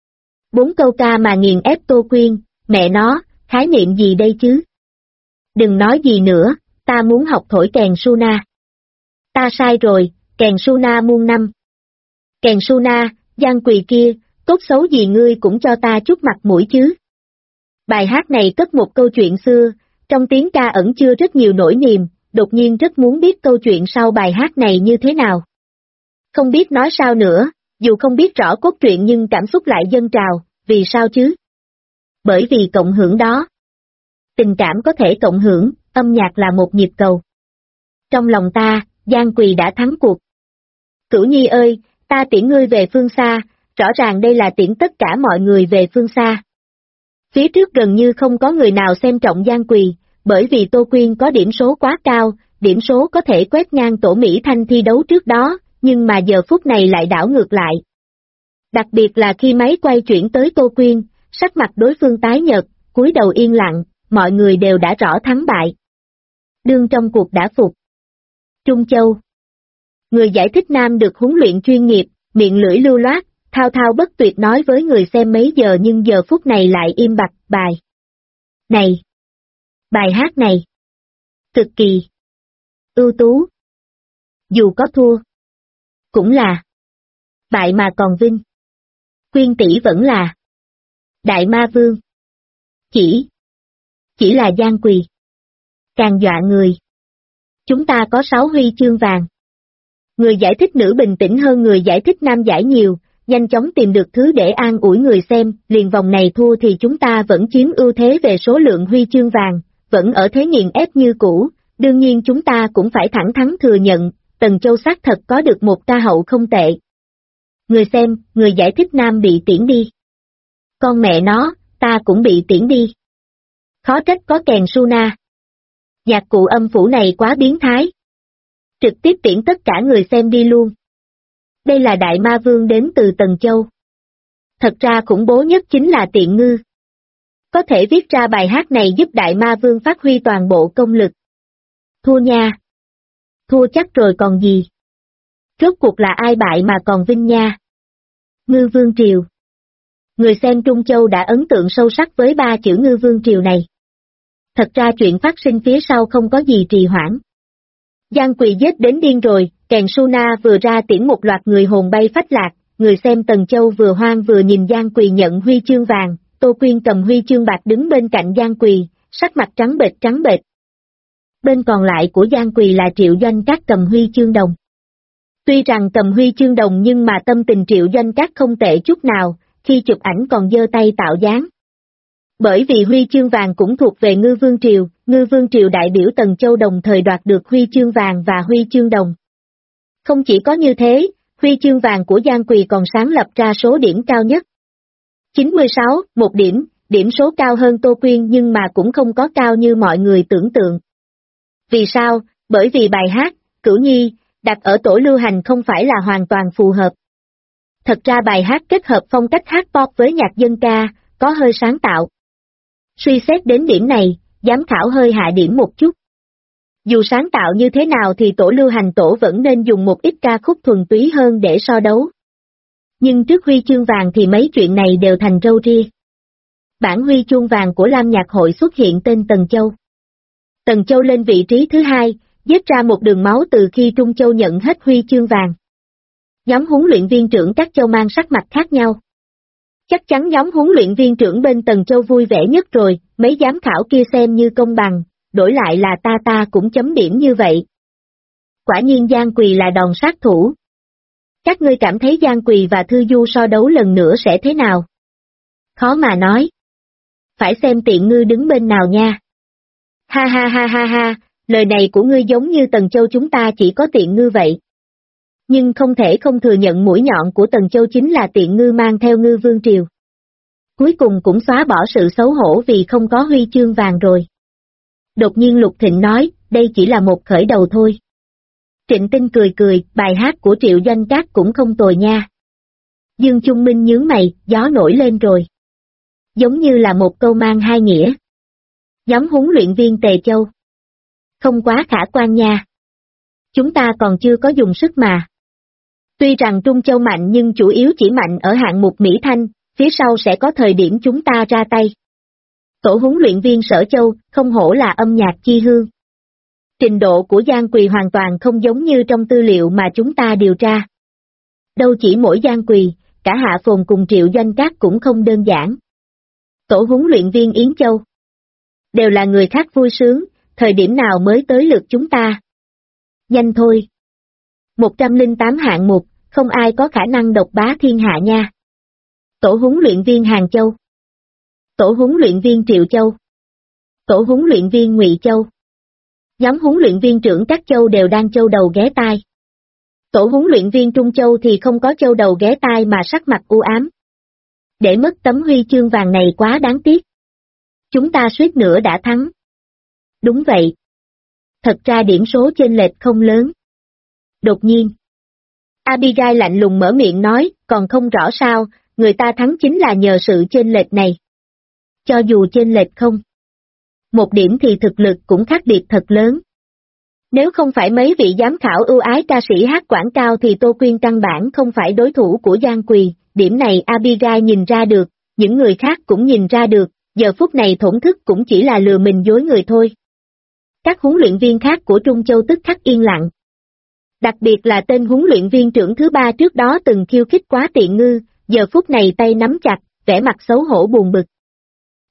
4 câu ca mà nghiền ép Tô Quyên, mẹ nó, khái niệm gì đây chứ? Đừng nói gì nữa, ta muốn học thổi kèn Suna. Ta sai rồi, kèn Suna muôn năm. Kèn Suna, Giang Quỳ kia, tốt xấu gì ngươi cũng cho ta chút mặt mũi chứ. Bài hát này cất một câu chuyện xưa, trong tiếng ca ẩn chứa rất nhiều nỗi niềm, đột nhiên rất muốn biết câu chuyện sau bài hát này như thế nào. Không biết nói sao nữa, dù không biết rõ cốt truyện nhưng cảm xúc lại dâng trào, vì sao chứ? Bởi vì cộng hưởng đó. Tình cảm có thể cộng hưởng, âm nhạc là một nhịp cầu. Trong lòng ta, Giang Quỳ đã thắng cuộc. Cửu Nhi ơi, ta tiễn ngươi về phương xa, rõ ràng đây là tiễn tất cả mọi người về phương xa. Phía trước gần như không có người nào xem trọng Giang Quỳ, bởi vì Tô Quyên có điểm số quá cao, điểm số có thể quét ngang Tổ Mỹ Thanh thi đấu trước đó, nhưng mà giờ phút này lại đảo ngược lại. Đặc biệt là khi máy quay chuyển tới Tô Quyên, sắc mặt đối phương tái nhợt, cúi đầu yên lặng, mọi người đều đã rõ thắng bại. Đương trong cuộc đã phục. Trung Châu. Người giải thích nam được huấn luyện chuyên nghiệp, miệng lưỡi lưu loát, thao thao bất tuyệt nói với người xem mấy giờ nhưng giờ phút này lại im bặt, bài. Này! Bài hát này! Cực kỳ! Ưu tú! Dù có thua! Cũng là! Bại mà còn vinh! Quyên tỷ vẫn là! Đại ma vương! Chỉ là Giang Quỳ. Càng dọa người. Chúng ta có 6 huy chương vàng. Người giải thích nữ bình tĩnh hơn người giải thích nam giải nhiều, nhanh chóng tìm được thứ để an ủi người xem, liền vòng này thua thì chúng ta vẫn chiếm ưu thế về số lượng huy chương vàng, vẫn ở thế nghiền ép như cũ, đương nhiên chúng ta cũng phải thẳng thắn thừa nhận, Tần Châu xác thật có được một ca hậu không tệ. Người xem, người giải thích nam bị tiễn đi. Con mẹ nó, ta cũng bị tiễn đi. Khó trách có kèn Suna. Nhạc cụ âm phủ này quá biến thái. Trực tiếp tiễn tất cả người xem đi luôn. Đây là Đại Ma Vương đến từ Tần Châu. Thật ra khủng bố nhất chính là Tiện Ngư. Có thể viết ra bài hát này giúp Đại Ma Vương phát huy toàn bộ công lực. Thua nha. Thua chắc rồi còn gì. Rốt cuộc là ai bại mà còn vinh nha. Ngư Vương Triều. Người xem Trung Châu đã ấn tượng sâu sắc với 3 chữ Ngư Vương Triều này. Thật ra chuyện phát sinh phía sau không có gì trì hoãn. Giang Quỳ giết đến điên rồi, kèn Suna vừa ra tiễn một loạt người hồn bay phách lạc, người xem Tần Châu vừa hoang vừa nhìn Giang Quỳ nhận huy chương vàng, Tô Quyên cầm huy chương bạc đứng bên cạnh Giang Quỳ, sắc mặt trắng bệch. Bên còn lại của Giang Quỳ là Triệu Doanh Các cầm huy chương đồng. Tuy rằng cầm huy chương đồng nhưng mà tâm tình Triệu Doanh Các không tệ chút nào, khi chụp ảnh còn giơ tay tạo dáng. Bởi vì huy chương vàng cũng thuộc về Ngư Vương Triều đại biểu Tần Châu đồng thời đoạt được huy chương vàng và huy chương đồng. Không chỉ có như thế, huy chương vàng của Giang Quỳ còn sáng lập ra số điểm cao nhất. 96, một điểm, điểm số cao hơn Tô Quyên nhưng mà cũng không có cao như mọi người tưởng tượng. Vì sao? Bởi vì bài hát, Cửu Nhi, đặt ở tổ lưu hành không phải là hoàn toàn phù hợp. Thật ra bài hát kết hợp phong cách hát pop với nhạc dân ca, có hơi sáng tạo. Suy xét đến điểm này, giám khảo hơi hạ điểm một chút. Dù sáng tạo như thế nào thì tổ lưu hành tổ vẫn nên dùng một ít ca khúc thuần túy hơn để so đấu. Nhưng trước huy chương vàng thì mấy chuyện này đều thành râu ria. Bản huy chương vàng của Lam Nhạc Hội xuất hiện tên Tần Châu. Tần Châu lên vị trí thứ 2, giết ra một đường máu từ khi Trung Châu nhận hết huy chương vàng. Nhóm huấn luyện viên trưởng các châu mang sắc mặt khác nhau. Chắc chắn nhóm huấn luyện viên trưởng bên Tần Châu vui vẻ nhất rồi, mấy giám khảo kia xem như công bằng, đổi lại là ta cũng chấm điểm như vậy. Quả nhiên Giang Quỳ là đòn sát thủ. Các ngươi cảm thấy Giang Quỳ và Thư Du so đấu lần nữa sẽ thế nào? Khó mà nói. Phải xem Tiện Ngư đứng bên nào nha. Ha, lời này của ngươi giống như Tần Châu chúng ta chỉ có Tiện Ngư vậy. Nhưng không thể không thừa nhận mũi nhọn của Tần Châu chính là Tiện Ngư mang theo Ngư Vương Triều. Cuối cùng cũng xóa bỏ sự xấu hổ vì không có huy chương vàng rồi. Đột nhiên Lục Thịnh nói, đây chỉ là một khởi đầu thôi. Trịnh Tinh cười, bài hát của Triệu Doanh Các cũng không tồi nha. Dương Trung Minh nhướng mày, gió nổi lên rồi. Giống như là một câu mang hai nghĩa. Nhóm huấn luyện viên Tề Châu. Không quá khả quan nha. Chúng ta còn chưa có dùng sức mà. Tuy rằng Trung Châu mạnh nhưng chủ yếu chỉ mạnh ở hạng mục Mỹ Thanh, phía sau sẽ có thời điểm chúng ta ra tay. Tổ huấn luyện viên Sở Châu, không hổ là âm nhạc chi hương. Trình độ của Giang Quỳ hoàn toàn không giống như trong tư liệu mà chúng ta điều tra. Đâu chỉ mỗi Giang Quỳ, cả Hạ Phồn cùng Triệu Doanh Các cũng không đơn giản. Tổ huấn luyện viên Yến Châu. Đều là người khác vui sướng, thời điểm nào mới tới lượt chúng ta. Nhanh thôi. 108 hạng mục, không ai có khả năng độc bá thiên hạ nha. Tổ huấn luyện viên Hàng Châu. Tổ huấn luyện viên Triệu Châu. Tổ huấn luyện viên Ngụy Châu. Nhóm huấn luyện viên trưởng các châu đều đang châu đầu ghé tai. Tổ huấn luyện viên Trung Châu thì không có châu đầu ghé tai mà sắc mặt u ám. Để mất tấm huy chương vàng này quá đáng tiếc. Chúng ta suýt nữa đã thắng. Đúng vậy. Thật ra điểm số chênh lệch không lớn. Đột nhiên, Abigail lạnh lùng mở miệng nói, còn không rõ sao, người ta thắng chính là nhờ sự chênh lệch này. Cho dù chênh lệch không. Một điểm thì thực lực cũng khác biệt thật lớn. Nếu không phải mấy vị giám khảo ưu ái ca sĩ hát quảng cao thì Tô Quyên căn bản không phải đối thủ của Giang Quỳ, điểm này Abigail nhìn ra được, những người khác cũng nhìn ra được, giờ phút này thổn thức cũng chỉ là lừa mình dối người thôi. Các huấn luyện viên khác của Trung Châu tức khắc yên lặng. Đặc biệt là tên huấn luyện viên trưởng thứ 3 trước đó từng khiêu khích quá Tiện Ngư, giờ phút này tay nắm chặt, vẻ mặt xấu hổ buồn bực.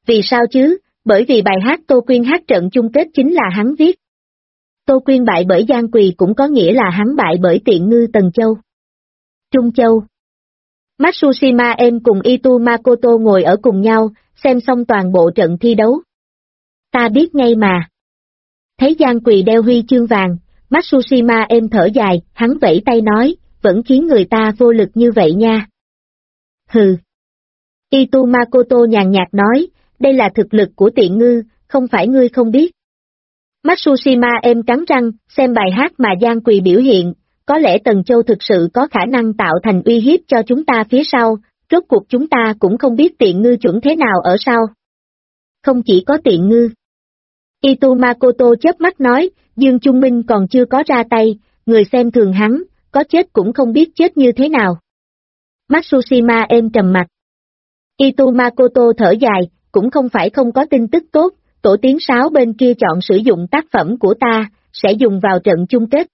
Vì sao chứ, bởi vì bài hát Tô Quyên hát trận chung kết chính là hắn viết. Tô Quyên bại bởi Giang Quỳ cũng có nghĩa là hắn bại bởi tiện ngư Tần Châu. Trung Châu. Matsushima em cùng Itu Makoto ngồi ở cùng nhau, xem xong toàn bộ trận thi đấu. Ta biết ngay mà. Thấy Giang Quỳ đeo huy chương vàng, Matsushima em thở dài, hắn vẫy tay nói, vẫn khiến người ta vô lực như vậy nha. Hừ. Itu Makoto nhàn nhạt nói, đây là thực lực của tiện ngư, không phải ngươi không biết. Matsushima em cắn răng, xem bài hát mà Giang Quỳ biểu hiện, có lẽ Tần Châu thực sự có khả năng tạo thành uy hiếp cho chúng ta phía sau, rốt cuộc chúng ta cũng không biết tiện ngư chuẩn thế nào ở sau. Không chỉ có tiện ngư. Itu Makoto chớp mắt nói, Dương Trung Minh còn chưa có ra tay, người xem thường hắn, có chết cũng không biết chết như thế nào. Matsushima em trầm mặt. Itu Makoto thở dài, cũng không phải không có tin tức tốt, tổ tiếng sáo bên kia chọn sử dụng tác phẩm của ta, sẽ dùng vào trận chung kết.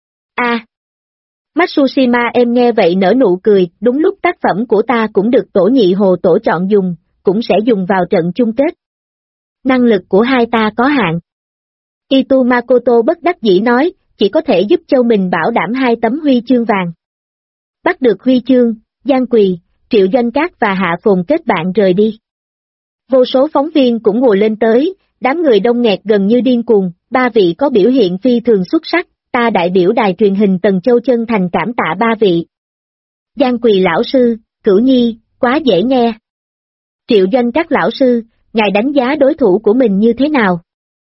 Matsushima em nghe vậy nở nụ cười, đúng lúc tác phẩm của ta cũng được tổ nhị hồ tổ chọn dùng, cũng sẽ dùng vào trận chung kết. Năng lực của hai ta có hạn. Itu Makoto bất đắc dĩ nói, chỉ có thể giúp châu mình bảo đảm 2 tấm huy chương vàng. Bắt được huy chương, Giang Quỳ, Triệu Doanh Cát và Hạ Phồn kết bạn rời đi. Vô số phóng viên cũng ngồi lên tới, đám người đông nghẹt gần như điên cuồng, 3 vị có biểu hiện phi thường xuất sắc, ta đại biểu đài truyền hình Tần Châu chân thành cảm tạ 3 vị. Giang Quỳ lão sư, Cửu Nhi, quá dễ nghe. Triệu Doanh Cát lão sư, ngài đánh giá đối thủ của mình như thế nào?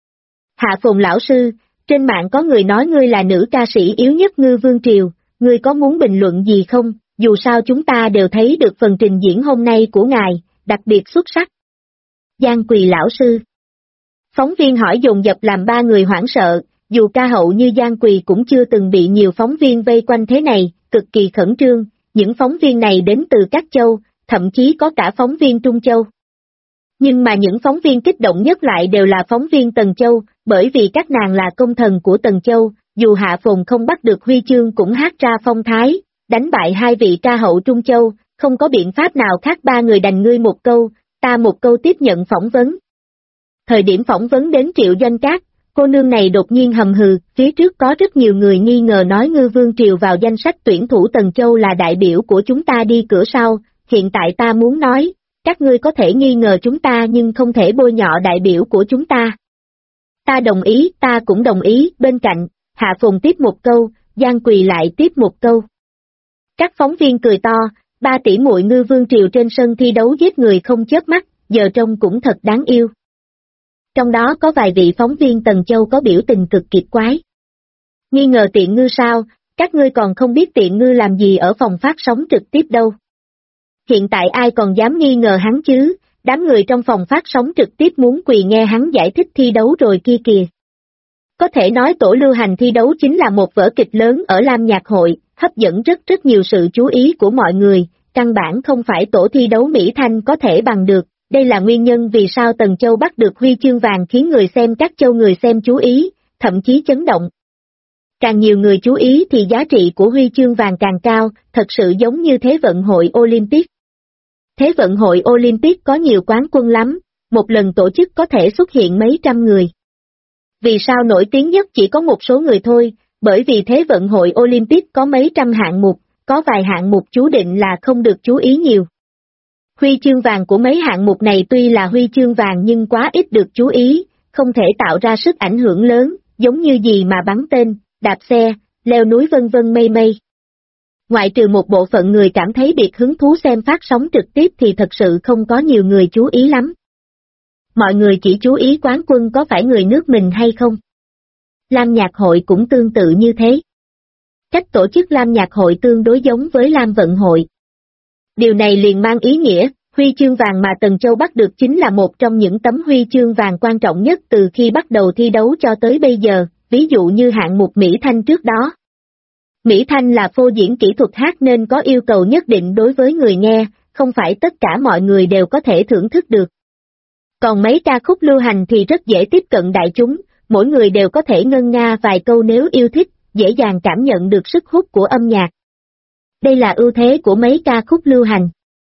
Hạ Phồn lão sư, trên mạng có người nói ngươi là nữ ca sĩ yếu nhất Ngư Vương Triều, ngươi có muốn bình luận gì không? Dù sao chúng ta đều thấy được phần trình diễn hôm nay của ngài, đặc biệt xuất sắc. Giang Quỳ lão sư. Phóng viên hỏi dồn dập làm 3 người hoảng sợ, dù ca hậu như Giang Quỳ cũng chưa từng bị nhiều phóng viên vây quanh thế này, cực kỳ khẩn trương, những phóng viên này đến từ các châu, thậm chí có cả phóng viên Trung Châu. Nhưng mà những phóng viên kích động nhất lại đều là phóng viên Tần Châu, bởi vì các nàng là công thần của Tần Châu, dù Hạ Phồn không bắt được huy chương cũng hát ra phong thái, đánh bại 2 vị ca hậu Trung Châu, không có biện pháp nào khác 3 người đành ngươi một câu, ta một câu tiếp nhận phỏng vấn. Thời điểm phỏng vấn đến Triệu Doanh Cát, cô nương này đột nhiên hầm hừ, phía trước có rất nhiều người nghi ngờ nói Ngư Vương Triều vào danh sách tuyển thủ Tần Châu là đại biểu của chúng ta đi cửa sau, hiện tại ta muốn nói, các ngươi có thể nghi ngờ chúng ta nhưng không thể bôi nhọ đại biểu của chúng ta. Ta đồng ý, ta cũng đồng ý, bên cạnh, Hạ Phồn tiếp một câu, Giang Quỳ lại tiếp một câu. Các phóng viên cười to, 3 tỷ muội Ngư Vương Triều trên sân thi đấu giết người không chớp mắt, giờ trông cũng thật đáng yêu. Trong đó có vài vị phóng viên Tần Châu có biểu tình cực kỳ quái. Nghi ngờ tiện ngư sao, các ngươi còn không biết tiện ngư làm gì ở phòng phát sóng trực tiếp đâu. Hiện tại ai còn dám nghi ngờ hắn chứ, đám người trong phòng phát sóng trực tiếp muốn quỳ nghe hắn giải thích thi đấu rồi kia kìa. Có thể nói tổ lưu hành thi đấu chính là một vở kịch lớn ở Lam Nhạc Hội, hấp dẫn rất nhiều sự chú ý của mọi người, căn bản không phải tổ thi đấu Mỹ Thanh có thể bằng được, đây là nguyên nhân vì sao Tần Châu bắt được huy chương vàng khiến người xem các châu người xem chú ý, thậm chí chấn động. Càng nhiều người chú ý thì giá trị của huy chương vàng càng cao, thật sự giống như Thế vận hội Olympic. Thế vận hội Olympic có nhiều quán quân lắm, một lần tổ chức có thể xuất hiện mấy trăm người. Vì sao nổi tiếng nhất chỉ có một số người thôi, bởi vì Thế vận hội Olympic có mấy trăm hạng mục, có vài hạng mục chú định là không được chú ý nhiều. Huy chương vàng của mấy hạng mục này tuy là huy chương vàng nhưng quá ít được chú ý, không thể tạo ra sức ảnh hưởng lớn, giống như gì mà bắn tên, đạp xe, leo núi vân vân mây mây. Ngoại trừ một bộ phận người cảm thấy biệt hứng thú xem phát sóng trực tiếp thì thật sự không có nhiều người chú ý lắm. Mọi người chỉ chú ý quán quân có phải người nước mình hay không. Lam Nhạc Hội cũng tương tự như thế. Cách tổ chức Lam Nhạc Hội tương đối giống với Lam Vận Hội. Điều này liền mang ý nghĩa, huy chương vàng mà Tần Châu bắt được chính là một trong những tấm huy chương vàng quan trọng nhất từ khi bắt đầu thi đấu cho tới bây giờ, ví dụ như hạng mục Mỹ Thanh trước đó. Mỹ Thanh là phô diễn kỹ thuật hát nên có yêu cầu nhất định đối với người nghe, không phải tất cả mọi người đều có thể thưởng thức được. Còn mấy ca khúc lưu hành thì rất dễ tiếp cận đại chúng, mỗi người đều có thể ngân nga vài câu nếu yêu thích, dễ dàng cảm nhận được sức hút của âm nhạc. Đây là ưu thế của mấy ca khúc lưu hành.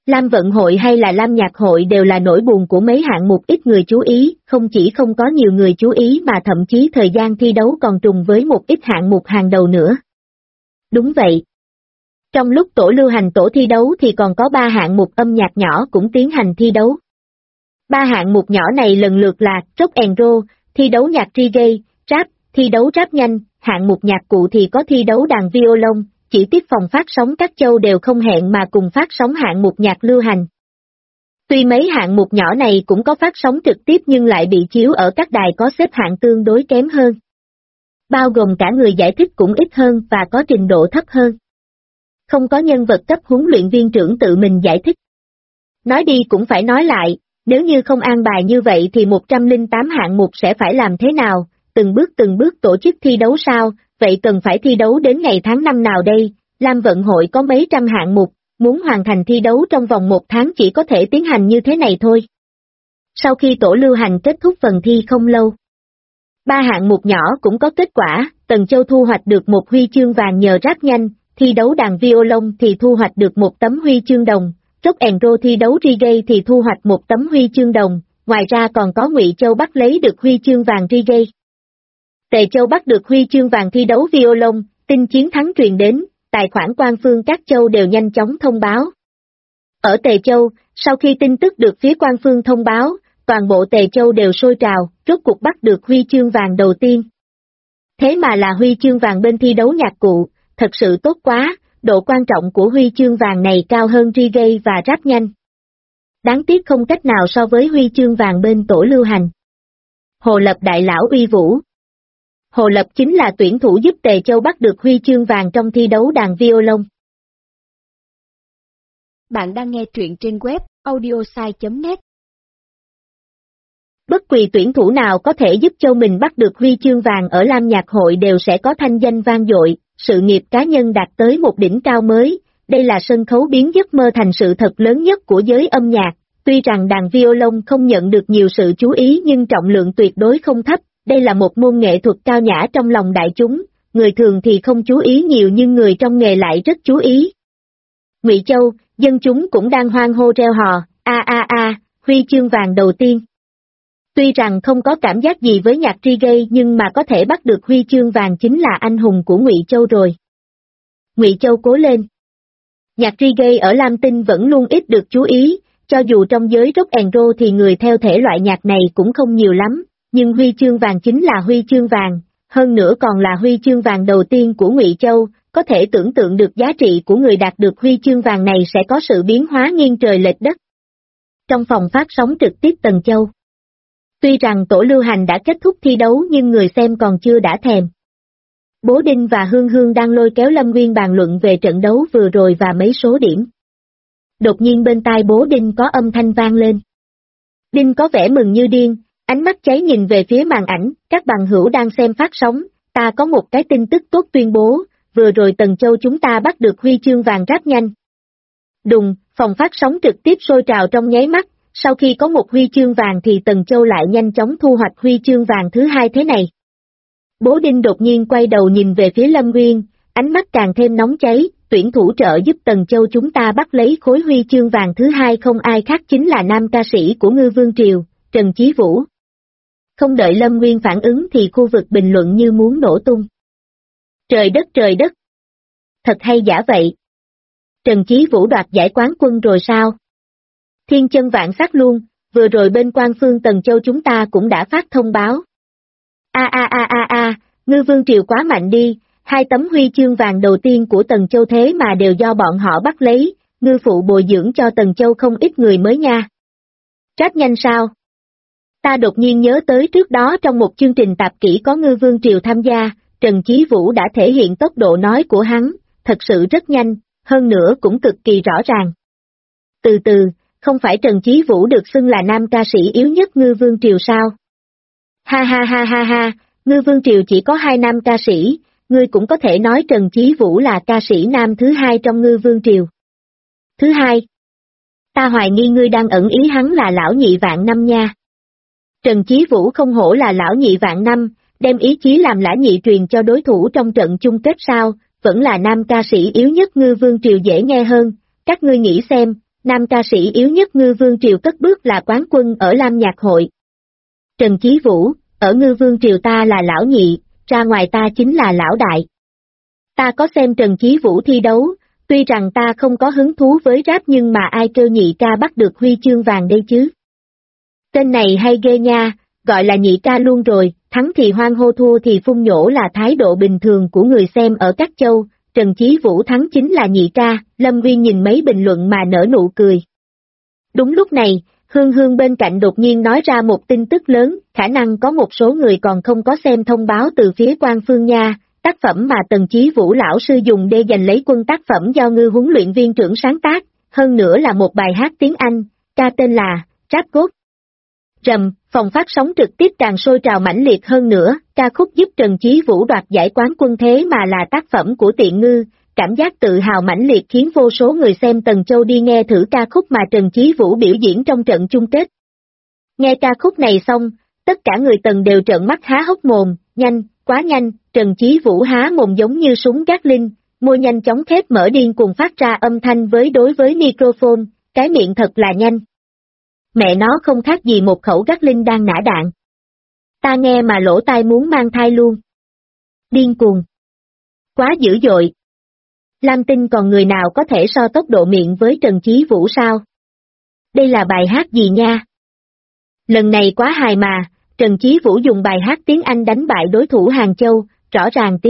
Lam Vận Hội hay là Lam Nhạc Hội đều là nỗi buồn của mấy hạng mục ít người chú ý, không chỉ không có nhiều người chú ý mà thậm chí thời gian thi đấu còn trùng với một ít hạng mục hàng đầu nữa. Đúng vậy. Trong lúc tổ lưu hành tổ thi đấu thì còn có 3 hạng mục âm nhạc nhỏ cũng tiến hành thi đấu. 3 hạng mục nhỏ này lần lượt là Rock and Roll, thi đấu nhạc reggae, rap, thi đấu rap nhanh, hạng mục nhạc cụ thì có thi đấu đàn violon, chỉ tiếc phòng phát sóng các châu đều không hẹn mà cùng phát sóng hạng mục nhạc lưu hành. Tuy mấy hạng mục nhỏ này cũng có phát sóng trực tiếp nhưng lại bị chiếu ở các đài có xếp hạng tương đối kém hơn. Bao gồm cả người giải thích cũng ít hơn và có trình độ thấp hơn. Không có nhân vật cấp huấn luyện viên trưởng tự mình giải thích. Nói đi cũng phải nói lại, nếu như không an bài như vậy thì 108 hạng mục sẽ phải làm thế nào, từng bước tổ chức thi đấu sao, vậy cần phải thi đấu đến ngày tháng năm nào đây? Lam Vận Hội có mấy trăm hạng mục, muốn hoàn thành thi đấu trong vòng 1 tháng chỉ có thể tiến hành như thế này thôi. Sau khi tổ lưu hành kết thúc phần thi không lâu, 3 hạng mục nhỏ cũng có kết quả, Tần Châu thu hoạch được 1 huy chương vàng nhờ rap nhanh, thi đấu đàn violon thì thu hoạch được 1 tấm huy chương đồng, Rock and Roll thi đấu reggae thì thu hoạch 1 tấm huy chương đồng, ngoài ra còn có Ngụy Châu Bắc lấy được huy chương vàng reggae. Tề Châu Bắc được huy chương vàng thi đấu violon, tin chiến thắng truyền đến, tài khoản quan phương các châu đều nhanh chóng thông báo. Ở Tề Châu, sau khi tin tức được phía quan phương thông báo, toàn bộ Tề Châu đều sôi trào, rốt cuộc bắt được huy chương vàng đầu tiên. Thế mà là huy chương vàng bên thi đấu nhạc cụ, thật sự tốt quá, độ quan trọng của huy chương vàng này cao hơn reggae và rap nhanh. Đáng tiếc không cách nào so với huy chương vàng bên tổ lưu hành. Hồ Lập đại lão uy vũ. Hồ Lập chính là tuyển thủ giúp Tề Châu bắt được huy chương vàng trong thi đấu đàn violon. Bạn đang nghe truyện trên web audiosai.net. Bất kỳ tuyển thủ nào có thể giúp Châu mình bắt được huy chương vàng ở Lam Nhạc Hội đều sẽ có thanh danh vang dội, sự nghiệp cá nhân đạt tới một đỉnh cao mới, đây là sân khấu biến giấc mơ thành sự thật lớn nhất của giới âm nhạc, tuy rằng đàn violon không nhận được nhiều sự chú ý nhưng trọng lượng tuyệt đối không thấp, đây là một môn nghệ thuật cao nhã trong lòng đại chúng, người thường thì không chú ý nhiều nhưng người trong nghề lại rất chú ý. Ngụy Châu, dân chúng cũng đang hoan hô reo hò, huy chương vàng đầu tiên. Tuy rằng không có cảm giác gì với nhạc reggae nhưng mà có thể bắt được huy chương vàng chính là anh hùng của Ngụy Châu rồi. Ngụy Châu cố lên. Nhạc reggae ở Lam Tinh vẫn luôn ít được chú ý, cho dù trong giới rock and roll thì người theo thể loại nhạc này cũng không nhiều lắm, nhưng huy chương vàng chính là huy chương vàng, hơn nữa còn là huy chương vàng đầu tiên của Ngụy Châu, có thể tưởng tượng được giá trị của người đạt được huy chương vàng này sẽ có sự biến hóa nghiêng trời lệch đất. Trong phòng phát sóng trực tiếp Tần Châu. Tuy rằng tổ lưu hành đã kết thúc thi đấu nhưng người xem còn chưa đã thèm. Bố Đinh và Hương Hương đang lôi kéo Lâm Nguyên bàn luận về trận đấu vừa rồi và mấy số điểm. Đột nhiên bên tai bố Đinh có âm thanh vang lên. Đinh có vẻ mừng như điên, ánh mắt cháy nhìn về phía màn ảnh, các bằng hữu đang xem phát sóng, ta có một cái tin tức tốt tuyên bố, vừa rồi Tần Châu chúng ta bắt được huy chương vàng ráp nhanh. Đùng, phòng phát sóng trực tiếp sôi trào trong nháy mắt, sau khi có một huy chương vàng thì Tần Châu lại nhanh chóng thu hoạch huy chương vàng thứ hai thế này. Bố Đinh đột nhiên quay đầu nhìn về phía Lâm Nguyên, ánh mắt càng thêm nóng cháy, tuyển thủ trợ giúp Tần Châu chúng ta bắt lấy khối huy chương vàng thứ hai không ai khác chính là nam ca sĩ của Ngư Vương Triều, Trần Chí Vũ. Không đợi Lâm Nguyên phản ứng thì khu vực bình luận như muốn nổ tung. Trời đất! Thật hay giả vậy? Trần Chí Vũ đoạt giải quán quân rồi sao? Thiên chân vạn sát luôn, vừa rồi bên quan phương Tần Châu chúng ta cũng đã phát thông báo. Ngư Vương Triều quá mạnh đi, 2 tấm huy chương vàng đầu tiên của Tần Châu thế mà đều do bọn họ bắt lấy, Ngư phụ bồi dưỡng cho Tần Châu không ít người mới nha. Ráp nhanh sao? Ta đột nhiên nhớ tới trước đó trong một chương trình tạp kỹ có Ngư Vương Triều tham gia, Trần Chí Vũ đã thể hiện tốc độ nói của hắn, thật sự rất nhanh, hơn nữa cũng cực kỳ rõ ràng. Từ từ, không phải Trần Chí Vũ được xưng là nam ca sĩ yếu nhất Ngư Vương Triều sao? Ha, Ngư Vương Triều chỉ có 2 nam ca sĩ, ngươi cũng có thể nói Trần Chí Vũ là ca sĩ nam thứ 2 trong Ngư Vương Triều. Thứ hai? Ta hoài nghi ngươi đang ẩn ý hắn là lão nhị vạn năm nha. Trần Chí Vũ không hổ là lão nhị vạn năm, đem ý chí làm lã nhị truyền cho đối thủ trong trận chung kết sao, vẫn là nam ca sĩ yếu nhất Ngư Vương Triều dễ nghe hơn, các ngươi nghĩ xem, nam ca sĩ yếu nhất Ngư Vương Triều cất bước là quán quân ở Lam Nhạc Hội. Trần Chí Vũ, ở Ngư Vương Triều ta là lão nhị, ra ngoài ta chính là lão đại. Ta có xem Trần Chí Vũ thi đấu, tuy rằng ta không có hứng thú với rap nhưng mà ai kêu nhị ca bắt được huy chương vàng đây chứ. Tên này hay ghê nha, gọi là nhị ca luôn rồi, thắng thì hoan hô thua thì phun nhổ là thái độ bình thường của người xem ở các châu, Trần Chí Vũ thắng chính là nhị ca, Lâm Uyên nhìn mấy bình luận mà nở nụ cười. Đúng lúc này, Hương Hương bên cạnh đột nhiên nói ra một tin tức lớn, khả năng có một số người còn không có xem thông báo từ phía Quan Phương nha, tác phẩm mà Trần Chí Vũ lão sư dùng để giành lấy quân tác phẩm do Ngư huấn luyện viên trưởng sáng tác, hơn nữa là một bài hát tiếng Anh, ca tên là Rap God. Rầm, phòng phát sóng trực tiếp càng sôi trào mãnh liệt hơn nữa, ca khúc giúp Trần Chí Vũ đoạt giải quán quân thế mà là tác phẩm của Tiện Ngư, cảm giác tự hào mãnh liệt khiến vô số người xem Tần Châu đi nghe thử ca khúc mà Trần Chí Vũ biểu diễn trong trận chung kết. Nghe ca khúc này xong, tất cả người Tần đều trợn mắt há hốc mồm, nhanh, quá nhanh, Trần Chí Vũ há mồm giống như súng Gatling, môi nhanh chóng khép mở điên cuồng phát ra âm thanh đối với microphone, cái miệng thật là nhanh. Mẹ nó không khác gì một khẩu Gatling đang nã đạn. Ta nghe mà lỗ tai muốn mang thai luôn. Điên cuồng. Quá dữ dội. Lam Tinh còn người nào có thể so tốc độ miệng với Trần Chí Vũ sao? Đây là bài hát gì nha? Lần này quá hài mà, Trần Chí Vũ dùng bài hát tiếng Anh đánh bại đối thủ Hàng Châu, rõ ràng